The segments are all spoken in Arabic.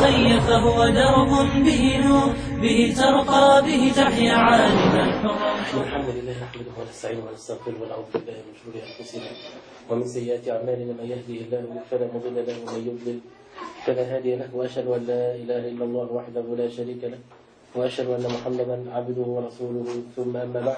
أخي فهو درب به نور، به ترقى به تحيا عالما. الحمد لله نحمده ونستعينه ونستغفره ونعوذ بالله من شرور أنفسنا ومن سيئات أعمالنا، من يهده الله فلا مضل له ومن يضلل فلا هادي له، وأشهد أن لا إله إلا الله وحده لا شريك له، وأشهد أن محمدا عبده ورسوله، ثم أما بعد.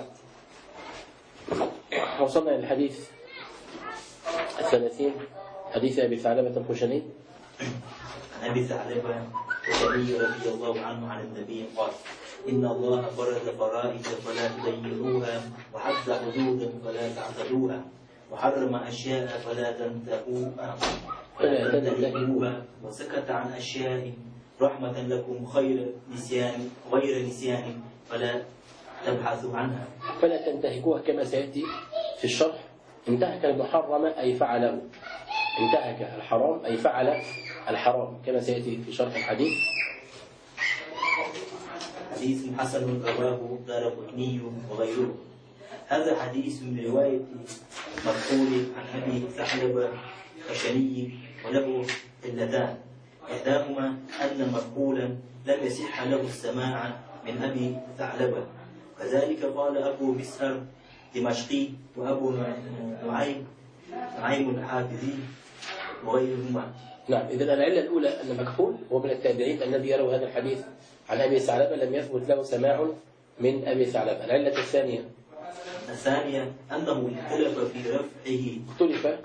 وصلنا إلى الحديث 30، حديث أبي ثعلبة الخشني. عن أبي ثعلبة الخشني رضي الله عنه عن النبي قال: إن الله فرض فرائض فلا تضيعوها، وحد حدودا فلا تعتدوها، وحرم أشياء فلا تنتهكوها، وسكت عن أشياء رحمة لكم غير نسيان فلا تبحثوا عنها. فلا تنتهكوها كما سيأتي في الشرح. انتهك المحرم أي فعله، انتهك الحرام أي فعل الحرام كما سيأتي في شرح الحديث. حديث حسن رواه الدارقطني وغيره. هذا حديث من رواية مقبول عن أبي ثعلبة الخشني، وله علتان: إحداهما أن مقبولا لم يصح له السماع من أبي ثعلبة، كذلك قال أبو مسهر دمشقي وأبو نعيم الحافظي وغيرهما. نعم، إذن العلة الأولى أن مكحول هو من التابعين الذي يروي هذا الحديث عن أبي ثعلبة لم يثبت له سماع من أبي ثعلبة. العلة الثانية أنه اختلف في رفعه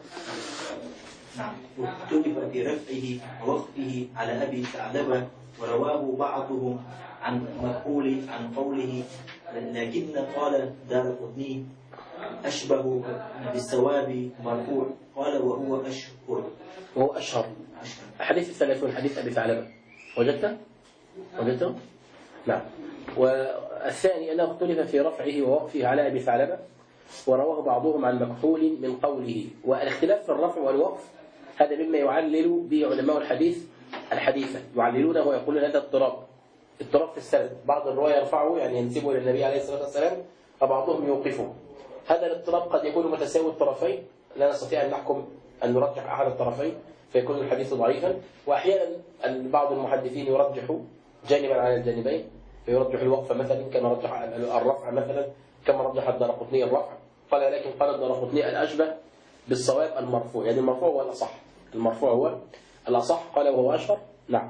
في رفعه ووقفه على أبي ثعلبة، ورواه بعضهم عن مقبول عن قوله، لكن قال دارقطني أشبه بالثواب مرفوع، قال وهو أشهر. حديث 30 حديث أبي ثعلبة وجدته؟ نعم. والثاني أنه اختلف في رفعه ووقفه على أبي ثعلبة، ورواه بعضهم عن مكحول من قوله. والاختلاف في الرفع والوقف هذا مما يعلل به علماء الحديث الحديثة، يعللونه ويقولون هذا اضطراب في السند. بعض الرواية يرفعه يعني ينسبه إلى النبي عليه الصلاة والسلام، وبعضهم يوقفه. هذا الاضطراب قد يكون متساوي الطرفين، لا نستطيع أن نحكم أن نرجح أحد الطرفين فيكون الحديث ضعيفا. وأحيانا بعض المحدثين يرجح جانبا على الجانبين، فيرجح الوقف مثلا كما رجح الرفع مثلا كما رجح الدارقطني الرفع. قال لكن قال الدارقطني الأشبه بالصواب المرفوع، يعني المرفوع هو الأصح، المرفوع هو الأصح. قال وهو أشهر. نعم.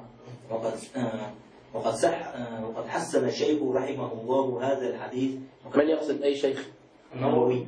وقد حسن الشيخ رحمه الله هذا الحديث. من يقصد أي شيخ؟ النووي.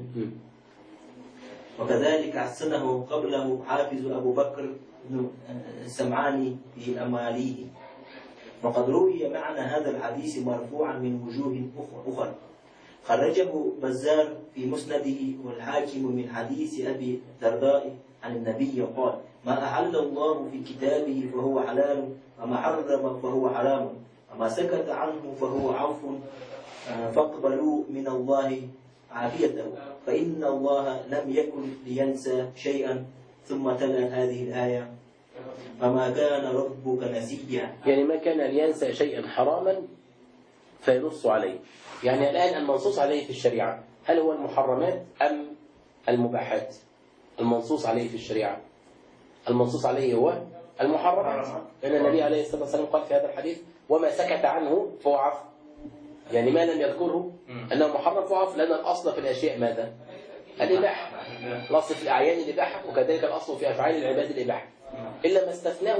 وكذلك حسنه قبله حافظ أبو بكر بن سمعاني في أماليه. وقد روي معنى هذا الحديث مرفوعا من وجوه أخرى. خرجه بزار في مسنده والحاكم من حديث أبي الدرداء عن النبي قال: ما أحل الله في كتابه فهو حلال، وما حرم فهو حرام، وما سكت عنه فهو عفو، فاقبلوا من الله عافيته، فإن الله لم يكن لينسى شيئا. ثم تلا هذه الآية: فما كان ربك نسيا. يعني ما كان لينسى شيئا حراما فينص عليه. يعني الآن المنصوص عليه في الشريعة هل هو المحرمات أم المباحات؟ المنصوص عليه في الشريعة المنصوص عليه هو المحرمات، لأن النبي عليه الصلاة والسلام قال في هذا الحديث: وما سكت عنه فهو عفو. يعني ما لم يذكره أنه محرم فهو عفو، لأن الأصل في الأشياء ماذا؟ الإباحة. الأصل في الأعيان الإباحة، وكذلك الأصل في أفعال العباد الإباحة، إلا ما استثناه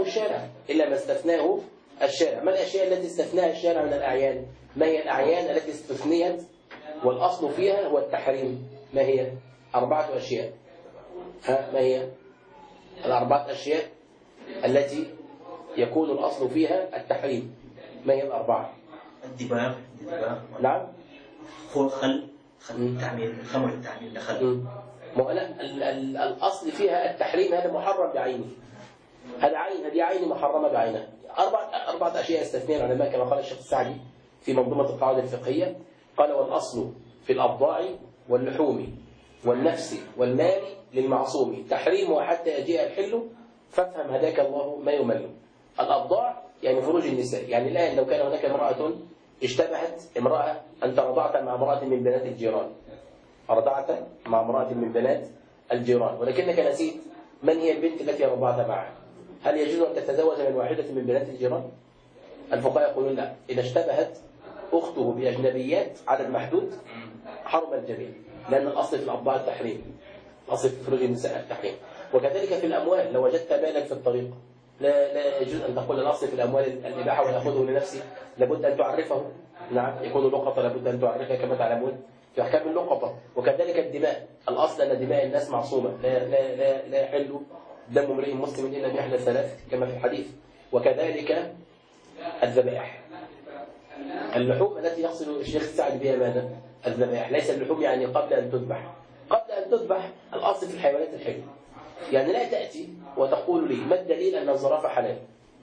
الشارع. ما الأشياء التي استثناها الشارع من الأعيان؟ ما هي الأعيان التي استثنيت والأصل فيها هو التحريم؟ ما هي؟ 4 أشياء. ما هي 4 أشياء التي يكون الأصل فيها التحريم؟ ما هي 4؟ الدباغ. نعم. خل التعمير، الخمر التعمير دخل. الأصل فيها التحريم، هذا محرم بعينه، هذه عين محرمة بعينها. 4 أشياء استثناء العلماء كما قال الشيخ السعدي في منظومة القواعد الفقهية. قال: والأصل في الأبضاع واللحوم والنفس والمال للمعصوم تحريمها حتى يجيء الحل، فافهم هداك الله ما يمل. الأبضاع يعني فروج النساء. يعني الآن لو كان هناك امرأة اشتبهت امرأة، أنت رضعت مع امرأة من بنات الجيران، رضعت مع امرأة من بنات الجيران، ولكنك نسيت من هي البنت التي رضعت معها، هل يجوز أن تتزوج من واحدة من بنات الجيران؟ الفقهاء يقولون لا، إذا اشتبهت أخته بأجنبيات عدد محدود حرم الجميع، لأن الأصل في الأطباع التحريم، الأصل في فروج النساء التحريم. وكذلك في الأموال، لو وجدت مالا في الطريق لا يجوز أن تقول الأصل في الأموال الإباحة ويأخذه لنفسه، لابد أن تعرفه. نعم، يكون لقطة لابد أن تعرفها كما تعلمون في أحكام اللقطة. وكذلك الدماء، الأصل أن دماء الناس معصومة، لا يحل دم امرئ مسلم إلا بإحدى ثلاث كما في الحديث. وكذلك الذبائح، اللحوم التي يقصد الشيخ سعد بها ماذا؟ الذبائح، ليس اللحوم يعني قبل أن تذبح. قبل أن تذبح الأصل في الحيوانات الحل، يعني لا تأتي وتقول لي ما الدليل أن الزرافة حلال؟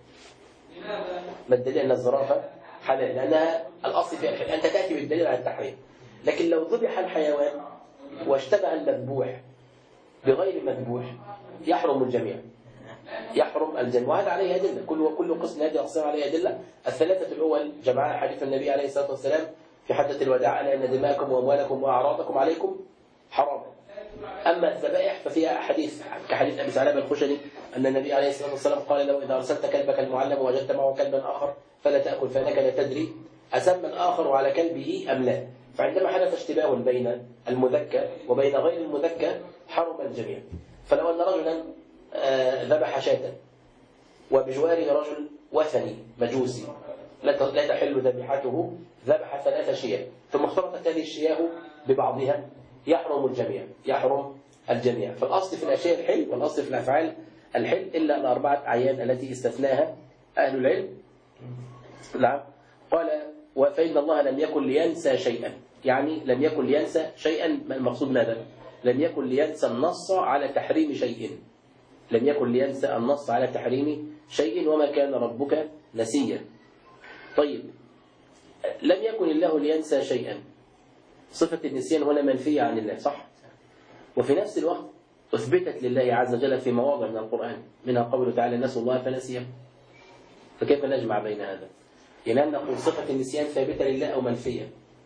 ما الدليل أن الزرافة حلال؟ لأنها الأصل في الحل، أنت تأتي بالدليل على التحريم. لكن لو ذبح الحيوان واشتبه المذبوح بغير مذبوح يحرم الجميع، يحرم الجميع، وهذا عليه أدلة. كل قسم هذه أقسام عليه أدلة. الثلاثة الأول جمعها حديث النبي عليه الصلاة والسلام في حجة الوداع: ألا إن دماءكم وأموالكم وأعراضكم عليكم حرام. أما الذبائح ففيها أحاديث كحديث أبي ثعلبة الخشني أن النبي عليه الصلاة والسلام قال له: إذا أرسلت كلبك المعلم ووجدت معه كلبا آخر فلا تأكل، فإنك لا تدري أسمى الآخر على كلبه أم لا. فعندما حدث اشتباه بين المذكى وبين غير المذكى حرم الجميع. فلو أن رجلا ذبح شاة وبجواره رجل وثني مجوسي لا تحل ذبيحته، ذبح 3 شياه ثم اختلطت هذه الشياه ببعضها، يحرم الجميع، يحرم الجميع. فالأصل في الأشياء الحل، والأصل في الأفعال الحل، إلا الأربعة أعيان التي استثناها أهل العلم. نعم. قال: فإن الله لم يكن لينسى شيئا، يعني لم يكن لينسى شيئا. المقصود ماذا؟ لم يكن لينسى النص على تحريم شيء، لم يكن لينسى النص على تحريم شيء، وما كان ربك نسيا. طيب، لم يكن الله لينسى شيئا، صفة النسيان هنا منفية عن الله، صح؟ وفي نفس الوقت أثبتت لله عز وجل في مواضع من القرآن، منها قوله تعالى: نسوا الله فنسيهم. فكيف نجمع بين هذا؟ يعني أن نقول صفة النسيان ثابتة لله أو منفية؟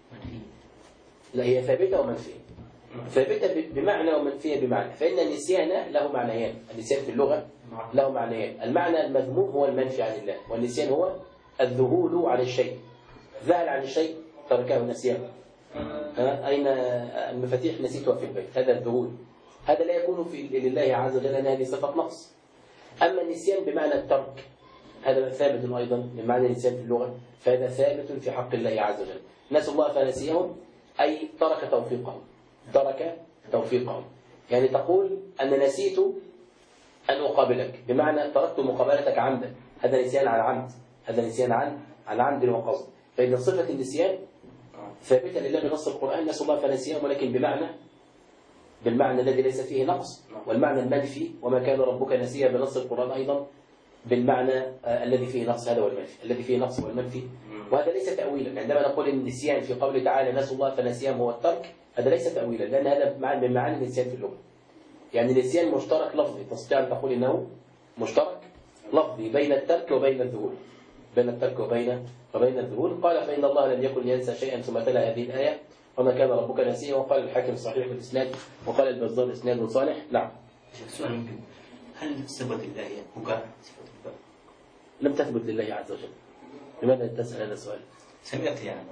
لا، هي ثابتة ومنفية. ثابتة بمعنى ومنفية بمعنى. فإن النسيان له معنيان، النسيان في اللغة له معنيان. المعنى المذموم هو المنفي عن الله، والنسيان هو الذهول عن الشيء. ذهل عن الشيء تركه نسيان. أين المفاتيح؟ نسيتها في البيت. هذا الذهول، هذا لا يكون لله عز وجل، أن هذه صفة نقص. أما النسيان بمعنى الترك هذا ثابت أيضا بمعنى النسيان في اللغة، فهذا ثابت في حق الله عز وجل. نسوا الله فنسيهم أي ترك توفيقهم، ترك توفيقهم. يعني تقول أن نسيت أن أقابلك، بمعنى تركت مقابلتك عمدا، هذا نسيان عن عمد، هذا نسيان عن عمد وقصد. فإذا صفة النسيان ثابتة لله بنص القرآن: نسوا الله فنسيهم، ولكن بالمعنى الذي ليس فيه نقص. والمعنى المنفي: وما كان ربك نسيا، بنص القرآن أيضا بالمعنى الذي فيه نقص، هذا هو المنفي، الذي فيه نقص والمنفي. وهذا ليس تأويلا. عندما نقول إن النسيان في قوله تعالى: نسوا الله فنسيهم هو الترك، هذا ليس تأويلا، لأن هذا من معاني النسيان في اللغة. يعني النسيان مشترك لفظي، تستطيع أن تقول إنه مشترك لفظي بين الترك وبين الذهول، بين الترك وبين الذهول. قال: فإن الله لم يكن ينسى شيئا، ثم تلا هذه الآية: وما كان ربك نسيا. وقال الحاكم صحيح بالإسناد، وقال البزار إسناد صالح. نعم. سؤال ممكن: هل ثبت لله بكاء؟ لم تثبت لله عز وجل. لماذا تسأل هذا السؤال؟ سمعت يعني.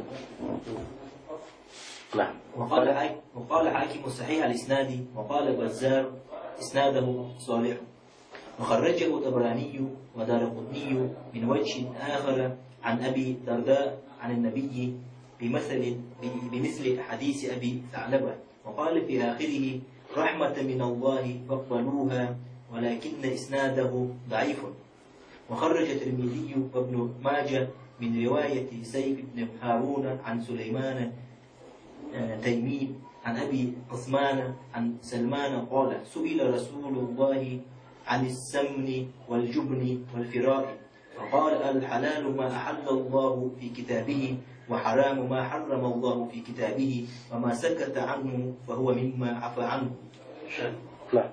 نعم. وقال حاكم صحيح الإسناد، وقال البزار إسناده صالح. وخرجه الطبراني ودارقطني من وجه آخر عن أبي درداء عن النبي بمثل حديث أبي ثعلبة. وقال في آخره: رحمة من الله فاقبلوها، ولكن إسناده ضعيف. وخرج الترمذي وابن ماجه من رواية سيف بن هارون عن سليمان تيمي عن أبي عثمان عن سلمان قال: سئل رسول الله عن السمن والجبن والفراء، فقال: الحلال ما أحل الله في كتابه، وحرام ما حرم الله في كتابه، وما سكت عنه فهو مما عفى عنه. لا.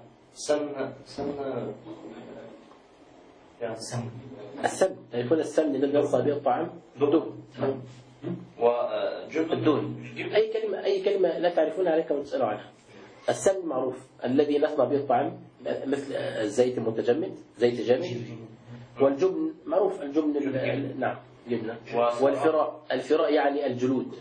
السمن يكون السمن الذي يلصق به الطعام دون. وجبن الدون. أي كلمة لا تعرفون عليك وتسألوا عنها. السمن معروف الذي نصنع به الطعام مثل الزيت المتجمد، زيت جامد. والجبن معروف، الجبن نعم جبنة. الفراء يعني الجلود.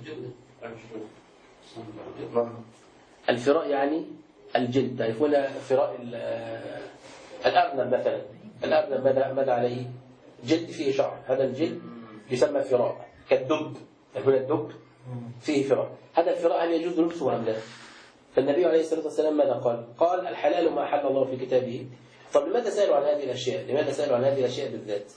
الفراء يعني الجلد. تعرفون فراء الأرنب مثلا، الأرنب ماذا عليه؟ جلد فيه شعر، هذا الجلد يسمى فراء. كالدب، تعرفون الدب فيه فراء، هذا الفراء هل يجوز لبسه أم لا؟ فالنبي عليه الصلاة والسلام ماذا قال؟ قال الحلال ما أحل الله في كتابه. طب لماذا سألوا عن هذه الأشياء؟ لماذا سألوا عن هذه الأشياء بالذات؟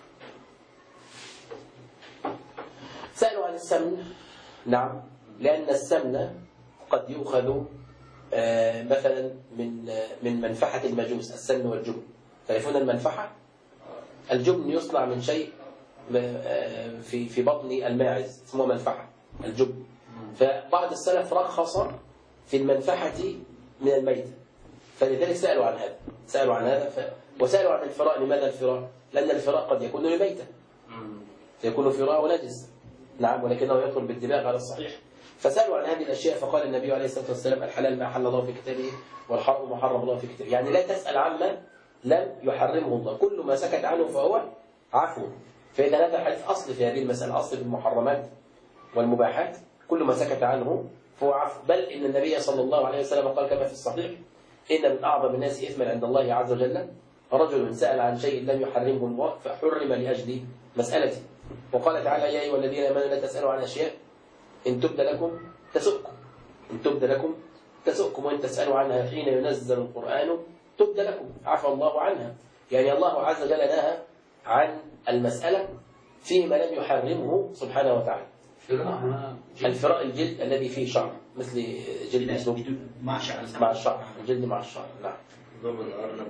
سألوا عن السمن، نعم، لأن السمن قد يؤخذ مثلا من منفحة المجوس، السمن والجبن. تعرفون المنفحة؟ الجبن يصنع من شيء في بطن الماعز اسمه منفحة الجبن. فبعض السلف رخص في المنفحة من الميت، فلذلك سألوا عن هذا، وسألوا عن الفراء. لماذا الفراء؟ لأن الفراء قد يكون لميتة، يكون فراء ونجس، نعم، ولكنه يدخل بالدماغ على الصحيح. فسألوا عن هذه الأشياء، فقال النبي عليه الصلاة والسلام الحلال ما أحل الله في كتابه والحرام ما حرم الله في كتابه. يعني لا تسأل عما لم يحرمه الله، كل ما سكت عنه فهو عفو. فإذا هذا حديث أصل في هذه المسألة، أصل في المحرمات والمباحات، كل ما سكت عنه فهو عفو. بل إن النبي صلى الله عليه وسلم قال كما في الصحيح إن من أعظم الناس إثما عند الله عز وجل رجل سأل عن شيء لم يحرمه الله فحرم لأجل مسألته. وقال تعالى يا أيها الذين آمنوا لا تسألوا عن أشياء إن تبد لكم تسؤكم، إن تبد لكم تسؤكم، وإن تسألوا عنها حين ينزل القرآن تبد لكم عفى الله عنها. يعني الله عز وجل نهى عن المسألة فيما لم يحرمه سبحانه وتعالى. الفراء الجلد الذي فيه شعر مثل جلد الدب مع الشعر، الجلد مع الشعر، نعم. ضمن الأرنب.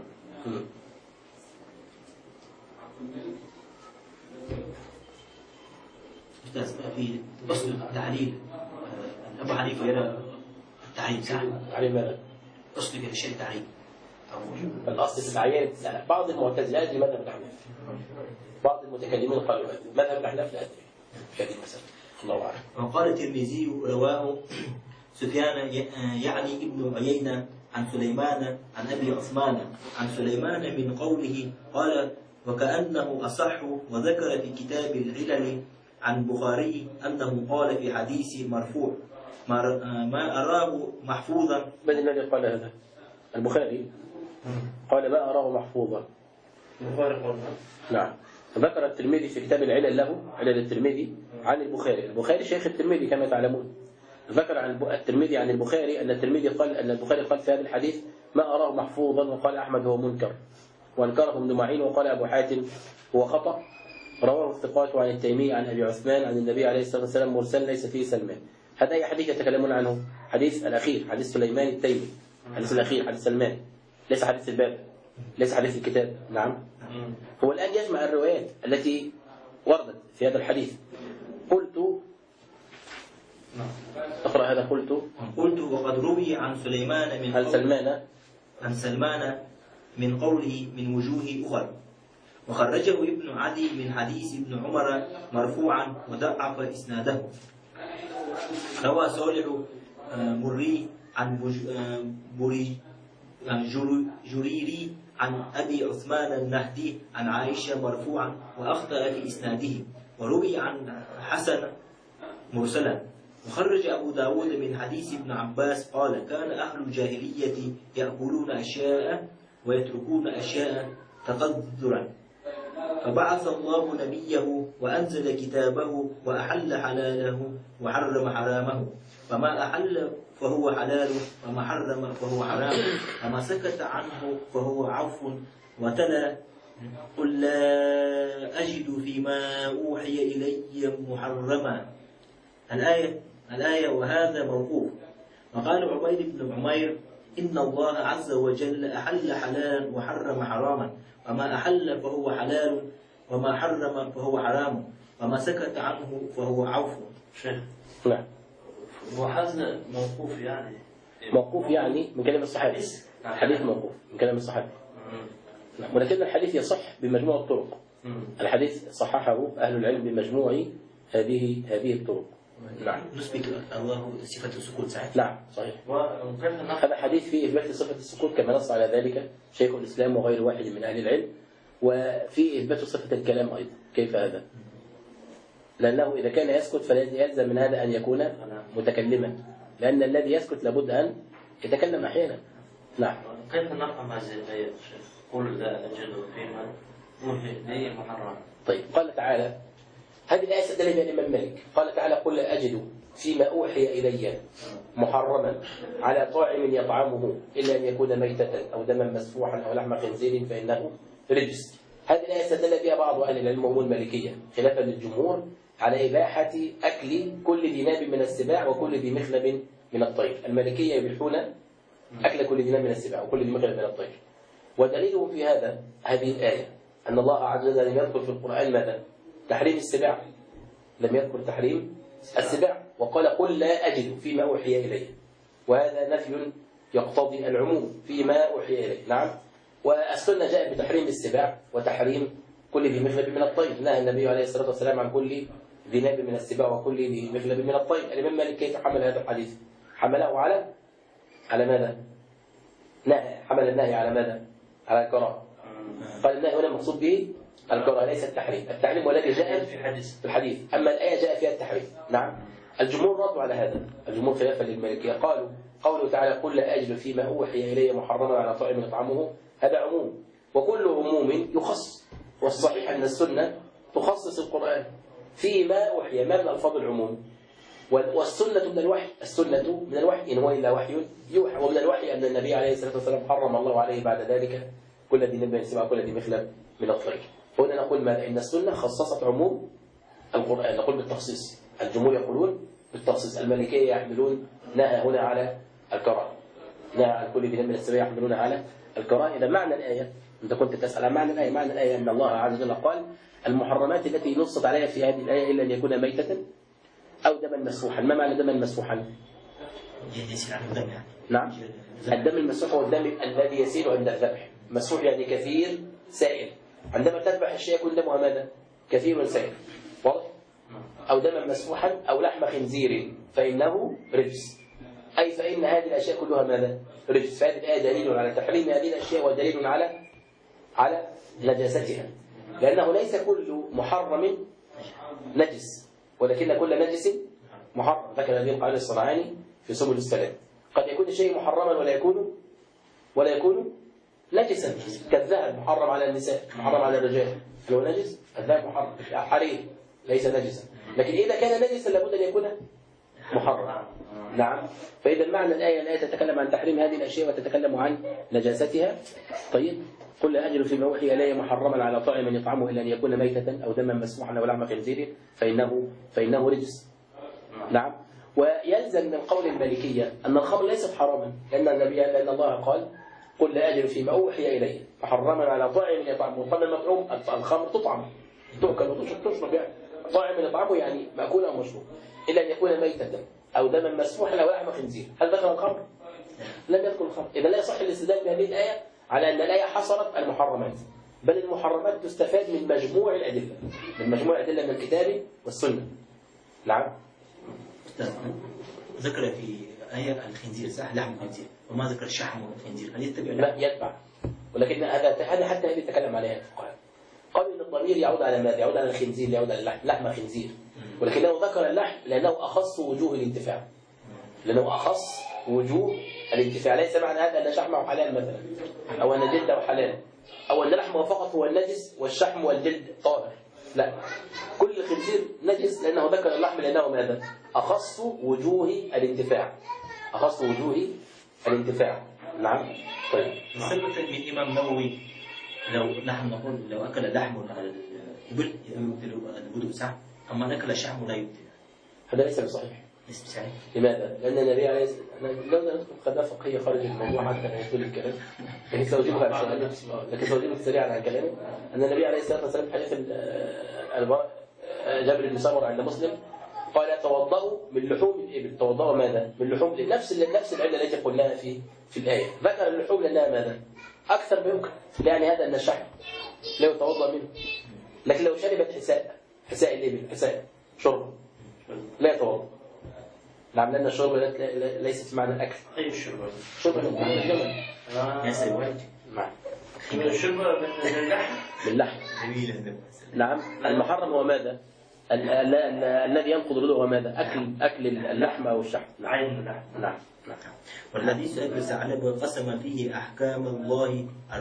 أستاذ في أصل التعليل أبو حنيفة يرى التعليل صح؟ تعليل ماذا؟ أصل في أشياء التعليل الأصل في الأعيان. بعض المعتزلة لمذهب الأحناف، بعض المتكلمين قالوا هذا، مذهب الأحناف لا أدري في هذه المسألة، الله أعلم. وقال الترمذي رواه سفيان يعني ابن عيينة عن سليمان عن أبي عثمان عن سليمان من قوله قال وكأنه أصح، وذكر في كتاب العلل عن بخاري أنه قال في حديث مرفوع ما أراه محفوظا. من الذي قال هذا؟ البخاري قال ما أراه محفوظا. البخاري قال نعم. ذكر الترمذي في كتاب العلل له، علل الترمذي عن البخاري، البخاري شيخ الترمذي كما تعلمون. ذكر عن الترمذي عن البخاري أن البخاري قال في هذا الحديث ما أراه محفوظا، وقال أحمد هو منكر، وانكره ابن معين، وقال أبو حاتم هو خطأ. رواه الثقات عن التيمي عن أبي عثمان عن النبي عليه الصلاة والسلام مرسل ليس فيه سلمان. هذا أي حديث يتكلمون عنه؟ حديث الأخير، حديث سليمان التيمي، حديث الأخير، حديث سلمان، ليس حديث الباب، ليس حديث الكتاب. نعم. هو الآن يجمع الروايات التي وردت في هذا الحديث. قلت اقرأ هذا. قلت وقد روي عن سليمان من سلمان من قوله من وجوه أخرى، وخرجه ابن عدي من حديث ابن عمر مرفوعا وضعف إسناده. روى صالح مري عن جريري عن أبي عثمان النهدي عن عائشة مرفوعا وأخطأ في إسناده، وروي عن حسن مرسلا. وخرج أبو داود من حديث ابن عباس قال كان أهل الجاهلية يأكلون أشياء ويتركون أشياء تقدرا، فبعث الله نبيه وأنزل كتابه وأحل حلاله وحرم حرامه، فما أحل فهو حلال وما حرم فهو حرام، وما سكت عنه فهو عفو. وتلا قل لا أجد فيما أوحي إلي محرما الآية وهذا موقوف. وقال عبيد بن عمير إن الله عز وجل أحل حلالا وحرم حراما، وما أحل فهو حلال وما حرم فهو حرام، وما سكت عنه فهو عفو. نعم. وهذا موقوف يعني من كلام الصحابي، الحديث موقوف من كلام الصحابي، ولكن الحديث يصح بمجموع الطرق. الحديث صححه أهل العلم بمجموع هذه الطرق. نعم. نثبت الله صفة السكوت ساعتها. نعم صحيح. هذا حديث فيه إثبات صفة السكوت كما نص على ذلك شيخ الإسلام وغير واحد من أهل العلم، وفي إثبات صفة الكلام أيضا. كيف هذا؟ لأنه إذا كان يسكت فيلزم من هذا أن يكون متكلما، لأن الذي يسكت لابد أن يتكلم أحيانا. نعم. كيف نفهم هذه الآية؟ قل لا أجد فيما أوحي محرم. طيب قال تعالى، هذه الآية استدل بها الإمام مالك، قال تعالى قل لا أجد فيما أوحي إلي محرما على طاعم يطعمه إلا أن يكون ميتة أو دما مسفوحا أو لحم خنزير فإنه رجس. هذه الآية استدل بها بعض أهل العلم وهم المالكية خلافا للجمهور على إباحة أكل كل ذي ناب من السباع وكل ذي مخلب من الطير. المالكية يبيحون أكل كل ذي ناب من السباع وكل ذي مخلب من الطير. ودليله في هذه الآية أن الله عز وجل لم يذكر في القرآن ماذا؟ تحريم السباع، لم يذكر تحريم السباع، وقال قل لا أجد فيما أوحي إلي، وهذا نفي يقتضي العموم فيما أوحي إلي. نعم. والسنة جاءت بتحريم السباع وتحريم كل ذي مخلب من الطير، نهى النبي عليه الصلاة والسلام عن كل ذي ناب من السباع وكل ذي مخلب من الطير. الإمام مالك كيف حمل هذا الحديث؟ حمله على ماذا؟ حمل النهي على ماذا؟ على الكراهة. قال النهي هنا المقصود به الكراهة ليس التحريم. التحريم والذي جاء في الحديث، أما الآية جاء فيها التحريم. نعم. الجمهور ردوا على هذا، الجمهور خلافا للمالكية قالوا قوله تعالى قل لا أجد فيما أوحي إلي محرما على طاعم يطعمه، هذا عموم، وكل عموم يخص، والصحيح أن السنة تخصص القرآن فيما أوحي. ما من ألفاظ العموم؟ والسنة من الوحي، السنة من الوحي إن هو إلا وحي يوحى، ومن الوحي أن النبي عليه الصلاة والسلام حرم الله عليه بعد ذلك كل ذي ناب من السباع كل ذي مخلب من الطير. هنا نقول ماذا؟ إن السنة خصصت عموم القرآن، نقول بالتخصيص. الجمهور يقولون بالتخصيص، المالكية يحملون نهى هنا على الكراهة، نهى عن كل ذي ناب من السباع يحملون على الكراهة. إذا معنى الآية، أنت كنت تسأل عن معنى الآية، معنى الآية أن الله عز وجل قال المحرمات التي نصت عليها في هذه الآية إلا أن يكون ميتة أو دما مسفوحا. ما معنى دما مسفوحا؟ نعم. الدم المسفوح هو الدم الذي يسيل عند الذبح. مسفوح يعني كثير سائل. عندما تذبح الشيء يكون دمها ماذا؟ كثير سائل. واضح؟ أو دما مسفوحا أو لحم خنزير فإنه رجس، أي فإن هذه الأشياء كلها ماذا؟ رجس. فهذه الآية دليل على تحريم هذه الأشياء ودليل على نجاستها، لأنه ليس كل محرم نجس، ولكن كل نجس محرم. ذكر هذه القاعدة الصنعاني في سبل السلام. قد يكون الشيء محرما ولا يكون نجسا، كالذهب محرم على النساء، محرم على الرجال، هو نجس؟ الذهب محرم، حرير ليس نجسا، لكن إذا كان نجسا لابد أن يكون محرم. نعم. فإذا معنى الآية تتكلم عن تحريم هذه الأشياء وتتكلم عن نجاستها. طيب قل لا أجد فيما أوحي إلي محرما على طاعم يطعمه إلا أن يكون ميتة أو دما مسفوحا أو لحم خنزير فإنه رجس. نعم. ويلزم من قول المالكية أن الخمر ليست حراما، لأن الله قال قل لا أجد فيما أوحي إلي محرما على طاعم يطعمه. طبعا المطعوم الخمر تطعم، تؤكل وتشرب، يعني طاعم يطعمه يعني مأكول أو مشروب، إلا أن يكون ميتة أو دما مسفوحا أو لحم خنزير. هل ذكر الخمر؟ لم يذكر الخمر. إذا لا يصح الاستدلال بهذه الآية على أن الآية حصرت المحرمات، بل المحرمات تستفاد من مجموع الأدلة، من الكتاب والسنة. نعم. ذكر في آية الخنزير صح، لحم الخنزير، وما ذكر شحم الخنزير، هل يتبع؟ لا يتبع، ولكن هذا حتى هذه تكلم عليها الفقهاء. قالوا أن الضمير يعود على ماذا؟ يعود على الخنزير، يعود على اللحم، لحم خنزير، ولكنه ذكر اللحم لأنه أخص وجوه الانتفاع، ليس معنى هذا أن شحمه حلال مثلا، أو أن جلده حلال، أو أن لحمه فقط هو النجس والشحم والجلد طاهر. لا، كل خنزير نجس لأنه ذكر اللحم لأنه ماذا؟ أخص وجوه الانتفاع. نعم. طيب. ثبت من الإمام النووي نحن نقول لو أكل لحم على الإبل يبطل الوضوء صح، أما أكل شحم لا يبطل. هذا ليس بصحيح. لماذا؟ لأن النبي عليه الصلاة والسلام لو ندخل قضايا فقهية خارج الموضوع حتى لا يطول الكلام، لكن سأجيبك سريعا عن كلامه. أن النبي عليه الصلاة والسلام حديث جابر بن سمرة عند مسلم قال توضأوا من لحوم الإبل. توضأوا ماذا؟ من لحوم نفس العلة التي قلناها في الآية. ذكر اللحوم لأنها ماذا؟ أكثر ما يمكن، يعني هذا أن الشحم لا يتوضأ منه، لكن لو شربت حساء الإبل، حساء شرب لا يتوضأ. نعم، لأن الشرب ليست معنى الأكل. أي الشرب؟ شرب من الجمل. ياسر واجب. نعم. من الشرب من اللحم. باللحم. جميل. نعم. المحرم هو ماذا؟ الذي ينقض الوضوء هو ماذا؟ أكل اللحم أو الشحم. عين اللحم. نعم. والحديث أبي ثعلبة قسم فيه أحكام الله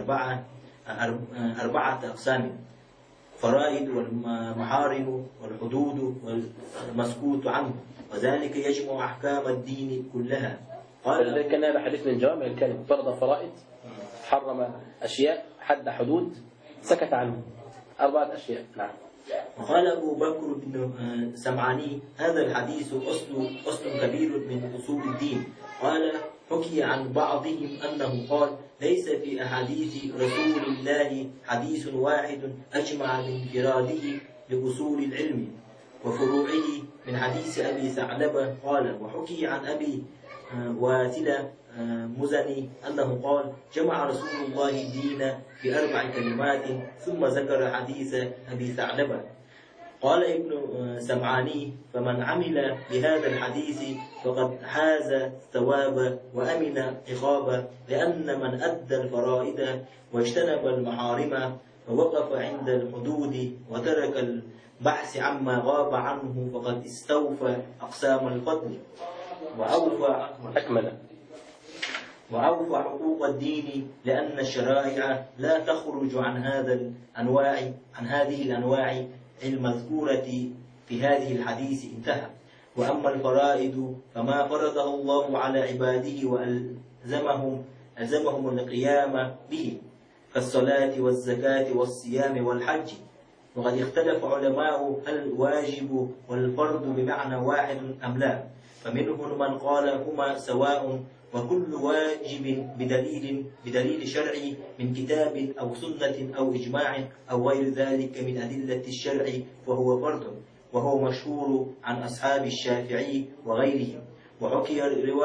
أربعة أقسام: فرائض والمحارم والحدود والمسكوت عنه، وذلك يجمع أحكام الدين كلها. قال كان هذا حديث من جوامع الكلم: فرض فرائض، حرم أشياء، حد حدود، سكت عنه. 4 أشياء. نعم. وقال أبو بكر بن سمعاني: هذا الحديث أصل كبير من أصول الدين. قال: حكي عن بعضهم أنه قال: ليس في أحاديث رسول الله حديث واحد أجمع من انفراده لأصول العلم وفروعه من حديث أبي ثعلبة. قال: وحكي عن أبي واثلة مزني أنه قال: جمع رسول الله الدين ب4 كلمات، ثم ذكر حديث أبي ثعلبة. قال ابن سمعاني: فمن عمل بهذا الحديث فقد حاز الثواب وأمن عقابه، لأن من أدى الفرائض واجتنب المحارم ووقف عند الحدود وترك البحث عما غاب عنه فقد استوفى أقسام الفضل وأوفى حقوق الدين، لأن الشرائع لا تخرج عن هذه الأنواع المذكورة في هذه الحديث. انتهى. وأما الفرائض فما فرضه الله على عباده وألزمهم القيام به، كالصلاة والزكاة والصيام والحج. وقد اختلف علماء هل الواجب والفرض بمعنى واحد أم لا، فمنهم من قال هما سواء، وكل واجب بدليل شرعي من كتاب أو سنة أو إجماع أو غير ذلك من أدلة الشرع فهو فرض، وهو مشهور عن أصحاب الشافعي وغيرهم. وحكي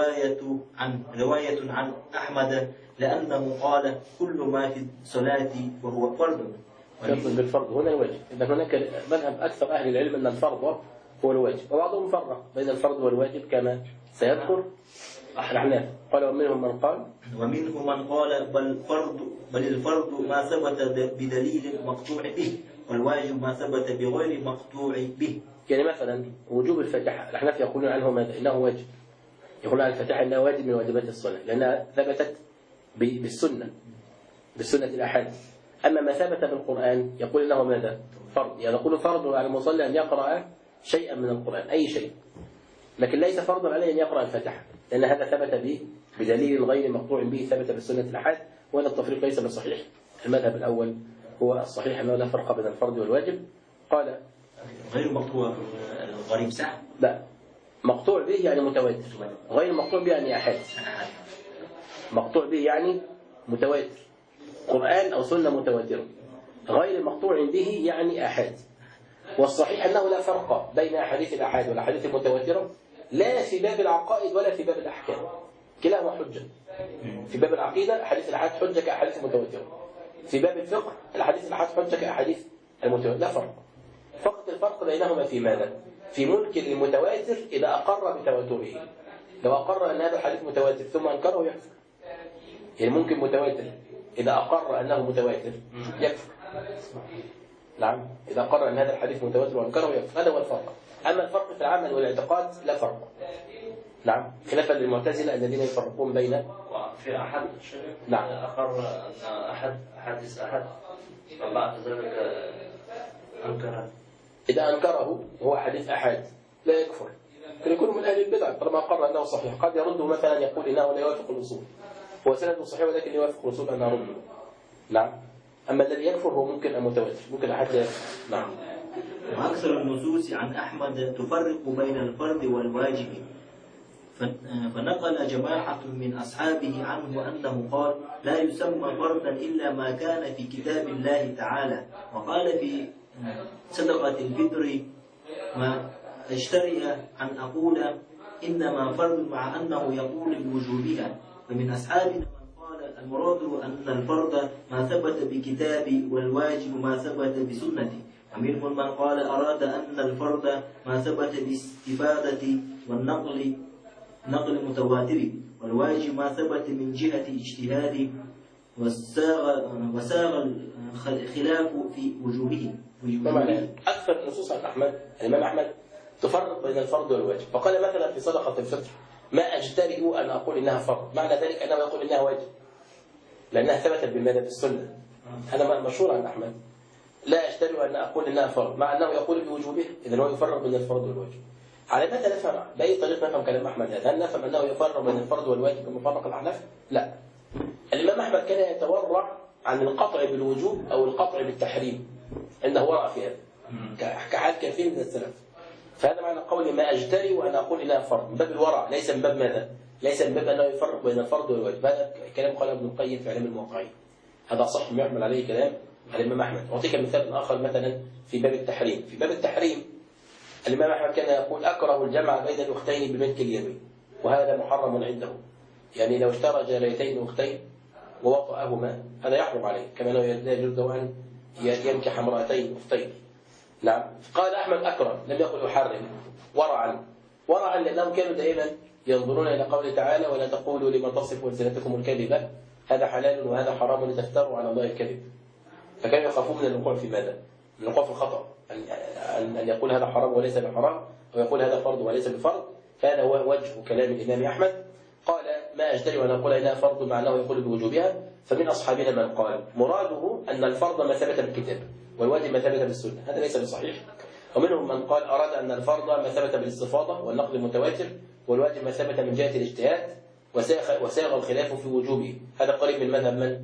رواية عن أحمد لأنه قال: كل ما في الصلاة وهو فرض. يقصد بالفرض هنا الواجب. إذا هناك مذهب أكثر أهل العلم أن الفرض هو الواجب، وبعضهم فرق بين الفرض والواجب كما سيذكر الأحناف. قال: ومنهم من قال بل الفرض ما ثبت بدليل مقطوع به، والواجب ما ثبت بغير مقطوع به. يعني مثلا وجوب الفاتحة، الأحناف يقولون عنه ماذا؟ إنه واجب. يقولون عن الفاتحة إنها واجب من واجبات الصلاة، لأنها ثبتت بالسنة الأحاد. أما ما ثبت بالقرآن يقول إنه ماذا؟ فرض. يعني يقول فرض على المصلي أن يقرأ شيئا من القرآن، أي شيء، لكن ليس فرضا عليه أن يقرأ الفاتحة، لأن هذا ثبت به بدليل غير مقطوع به، ثبت بالسنة الأحاد. وهذا التفريق ليس بصحيح. المذهب الأول هو الصحيح، أنه لا فرق بين الفرض والواجب. قال: غير مقطوع غريب صح؟ لا، مقطوع به يعني متواتر، غير مقطوع به يعني أحاد. مقطوع به يعني متواتر، قرآن أو سنة متواترة. غير مقطوع به يعني أحاد. والصحيح أنه لا فرق بين أحاديث الأحاد والأحاديث المتواترة، لا في باب العقائد ولا في باب الأحكام، كلاهما حجة. في باب العقيدة أحاديث الأحاد حجة كأحاديث المتواترة، في باب الفقه الأحاديث الأحاد حجة كأحاديث المتواترة، لا فرق. فقط الفرق بينهما في ماذا؟ في ملك المتواتر إذا أقر بتواتره. لو أقر أن هذا الحديث متواتر ثم أنكره يكفر. يعني ممكن متواتر إذا أقر أنه متواتر يكفر. نعم، إذا قرر أن هذا الحديث متواتر وأنكره يكفر. هذا هو الفرق. أما الفرق في العمل والاعتقاد لا فرق. نعم، خلافا للمعتزلة الذين يفرقون بين في أحد نعم أقر أن حديث أحد وبعد ذلك أنكره. إذا أنكره هو حديث أحد لا يكفر، يكون من أهل البدع طالما قرر أنه صحيح. قد يرده مثلا يقول إنه لا يوافق الأصول، هو سند صحيح ولكن يوافق الأصول أنه رده. نعم. أما الذي يكفر هو ممكن المتواتر، ممكن أحد نعم. وأكثر النصوص عن أحمد تفرق بين الفرض والواجب، فنقل جماعة من أصحابه عنه أنه قال: لا يسمى فرضا إلا ما كان في كتاب الله تعالى. وقال في صدقة الفطر: ما أجترئ أن أقول إنما فرض مع أنه يقول بوجوبها. ومن أصحابنا من قال: المراد أن الفرض ما ثبت بكتاب والواجب ما ثبت بسنة. ومنهم من قال أراد أن الفرد ما ثبت باستفادة والنقل نقل متواتر، والواجب ما ثبت من جهة اجتهاد، وساغ الخلاف في وجوبه. طبعا أكثر النصوص عن أحمد الإمام أحمد تفرق بين الفرض والواجب، فقال مثلا في صدقة الفطر ما أجترئ أن أقول إنها فرض، معنى ذلك أنه يقول إنها واجب لأنها ثبتت بالماذا؟ بالسنة. هذا مشهور عن أحمد. لا أجترئ أن أقول إنها فرض مع أنه يقول بوجوبه، إذن هو يفرق بين الفرض والواجب. على ماذا نفهم؟ بأي طريقة نفهم كلام أحمد هذا؟ هل نفهم أنه يفرق بين الفرض والواجب كما فرق الأحناف؟ لا. الإمام أحمد كان يتورع عن القطع بالوجوب أو القطع بالتحريم، عنده ورع في هذا كحال كثير من السلف. فهذا معنى قولي ما أجتري وأنا أقول إنها فرض من باب الورع، ليس من باب ماذا؟ ليس من باب أنه يفرق بين الفرض والواجب. هذا كلام قاله ابن القيم في علم الموقعين، هذا صح ما يحمل عليه كلام الإمام أحمد. أعطيك مثال آخر مثلا في باب التحريم. في باب التحريم الإمام أحمد كان يقول أكره الجمع بين الأختين بملك اليمين، وهذا محرم عنده. يعني لو اشترى جاريتين أختين ووطأهما هذا يحرم عليه، كما لا يجوز أن ينكح امرأتين أختين. نعم. قال أحمد أكره، لم يقل يحرم، ورعا لأنهم كانوا دائما ينظرون إلى قوله تعالى ولا تقولوا لمن تصف ألسنتكم الكذب هذا حلال وهذا حرام لتفتروا على الله الكذب. فكانوا يخافون من الوقوع في ماذا؟ من الوقوع في الخطأ، أن يقول هذا حرام وليس بحرام، ويقول هذا فرض وليس بفرض. فهذا هو وجه كلام الإمام أحمد. قال ما أجتري وأن أقول إنها فرض مع أنه يقول بوجوبها. فمن أصحابنا من قال مراده أن الفرض ما ثبت بالكتاب والواجب ما ثبت بالسنة، هذا ليس بصحيح. ومنهم من قال أراد أن الفرض ما ثبت بالاستفاضة والنقل المتواتر، والواجب ما ثبت من جهة الاجتهاد، وساغ الخلاف في وجوبه. هذا قريب من مذهب من؟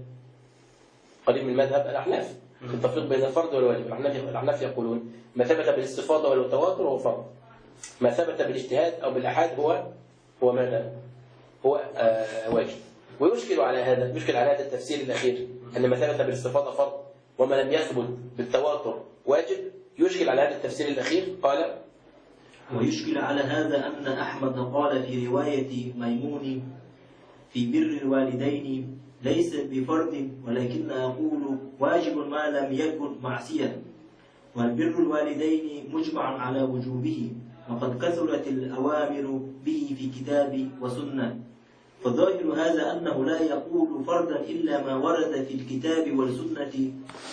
قريب من مذهب الأحناف في التفريق بين الفرض والواجب. الأحناف يقولون ما ثبت بالاستفاضة والتواتر هو فرض، ما ثبت بالاجتهاد أو بالأحاد هو ماذا؟ هو واجب. ويشكل على هذا التفسير الأخير أن ما ثبت بالاستفاضة فرض وما لم يثبت بالتواتر واجب. يشكل على هذا التفسير الأخير. قال ويشكل على هذا أن أحمد قال في رواية ميمون في بر الوالدين ليس بفرض ولكن أقول واجب ما لم يكن معصية، والبر الوالدين مجمع على وجوبه، وقد كثرت الأوامر به في كتاب وسنة. فظاهر هذا أنه لا يقول فردا إلا ما ورد في الكتاب والسنة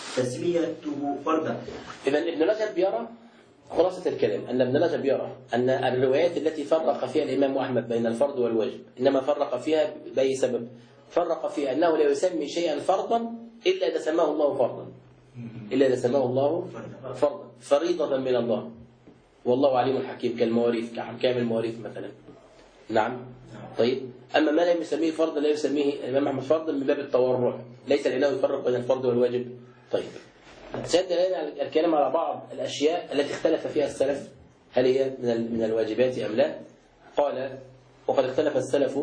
تسميته فردا. إذن ابن رجب يرى خلاصة الكلام أن ابن رجب يرى أن الروايات التي فرق فيها الإمام أحمد بين الفرض والواجب إنما فرق فيها بأي سبب؟ فرق فيها أنه لا يسمي شيئا فرضا إلا إذا سماه الله فرضا، إلا إذا سماه الله فرضا فريضة من الله، والله عليم حكيم، كالمواريث كأحكام المواريث مثلا. نعم. طيب أما ما لم يسميه فرضا لا يسميه الإمام أحمد فرضا من باب التورع، ليس لأنه يفرق بين الفرض والواجب. طيب سد لنا الكلام على بعض الأشياء التي اختلف فيها السلف هل هي من الواجبات أم لا. قال وقد اختلف السلف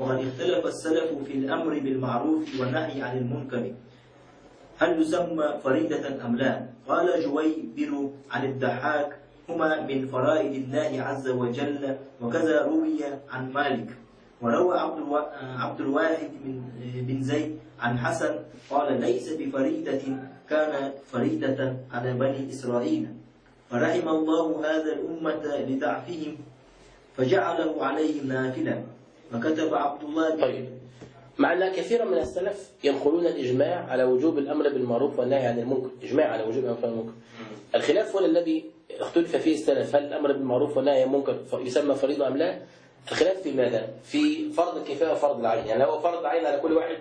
في الأمر بالمعروف والنهي عن المنكر هل يسمى فريضة أم لا. قال جويبر عن الضحاك هما من فرائض الله عز وجل، وكذا روي عن مالك. وروى عبد الواحد بن زيد عن حسن قال ليس بفريدة كان فريدة على بني إسرائيل، فرحم الله هذا الأمة لضعفهم فجعله عليهم نافلة. وكتب عبد الله طيب مع أن كثيرا من السلف ينقلون الإجماع على وجوب الأمر بالمعروف والنهي عن المنكر، إجماع على وجوب الأمر بالمنكر. الخلاف هو الذي اختلف فيه السلف، هل الأمر بالمعروف والنهي عن المنكر يسمى فريضة أم لا. الخلاف في ماذا؟ في فرض الكفاية وفرض العين، يعني هو فرض العين على كل واحد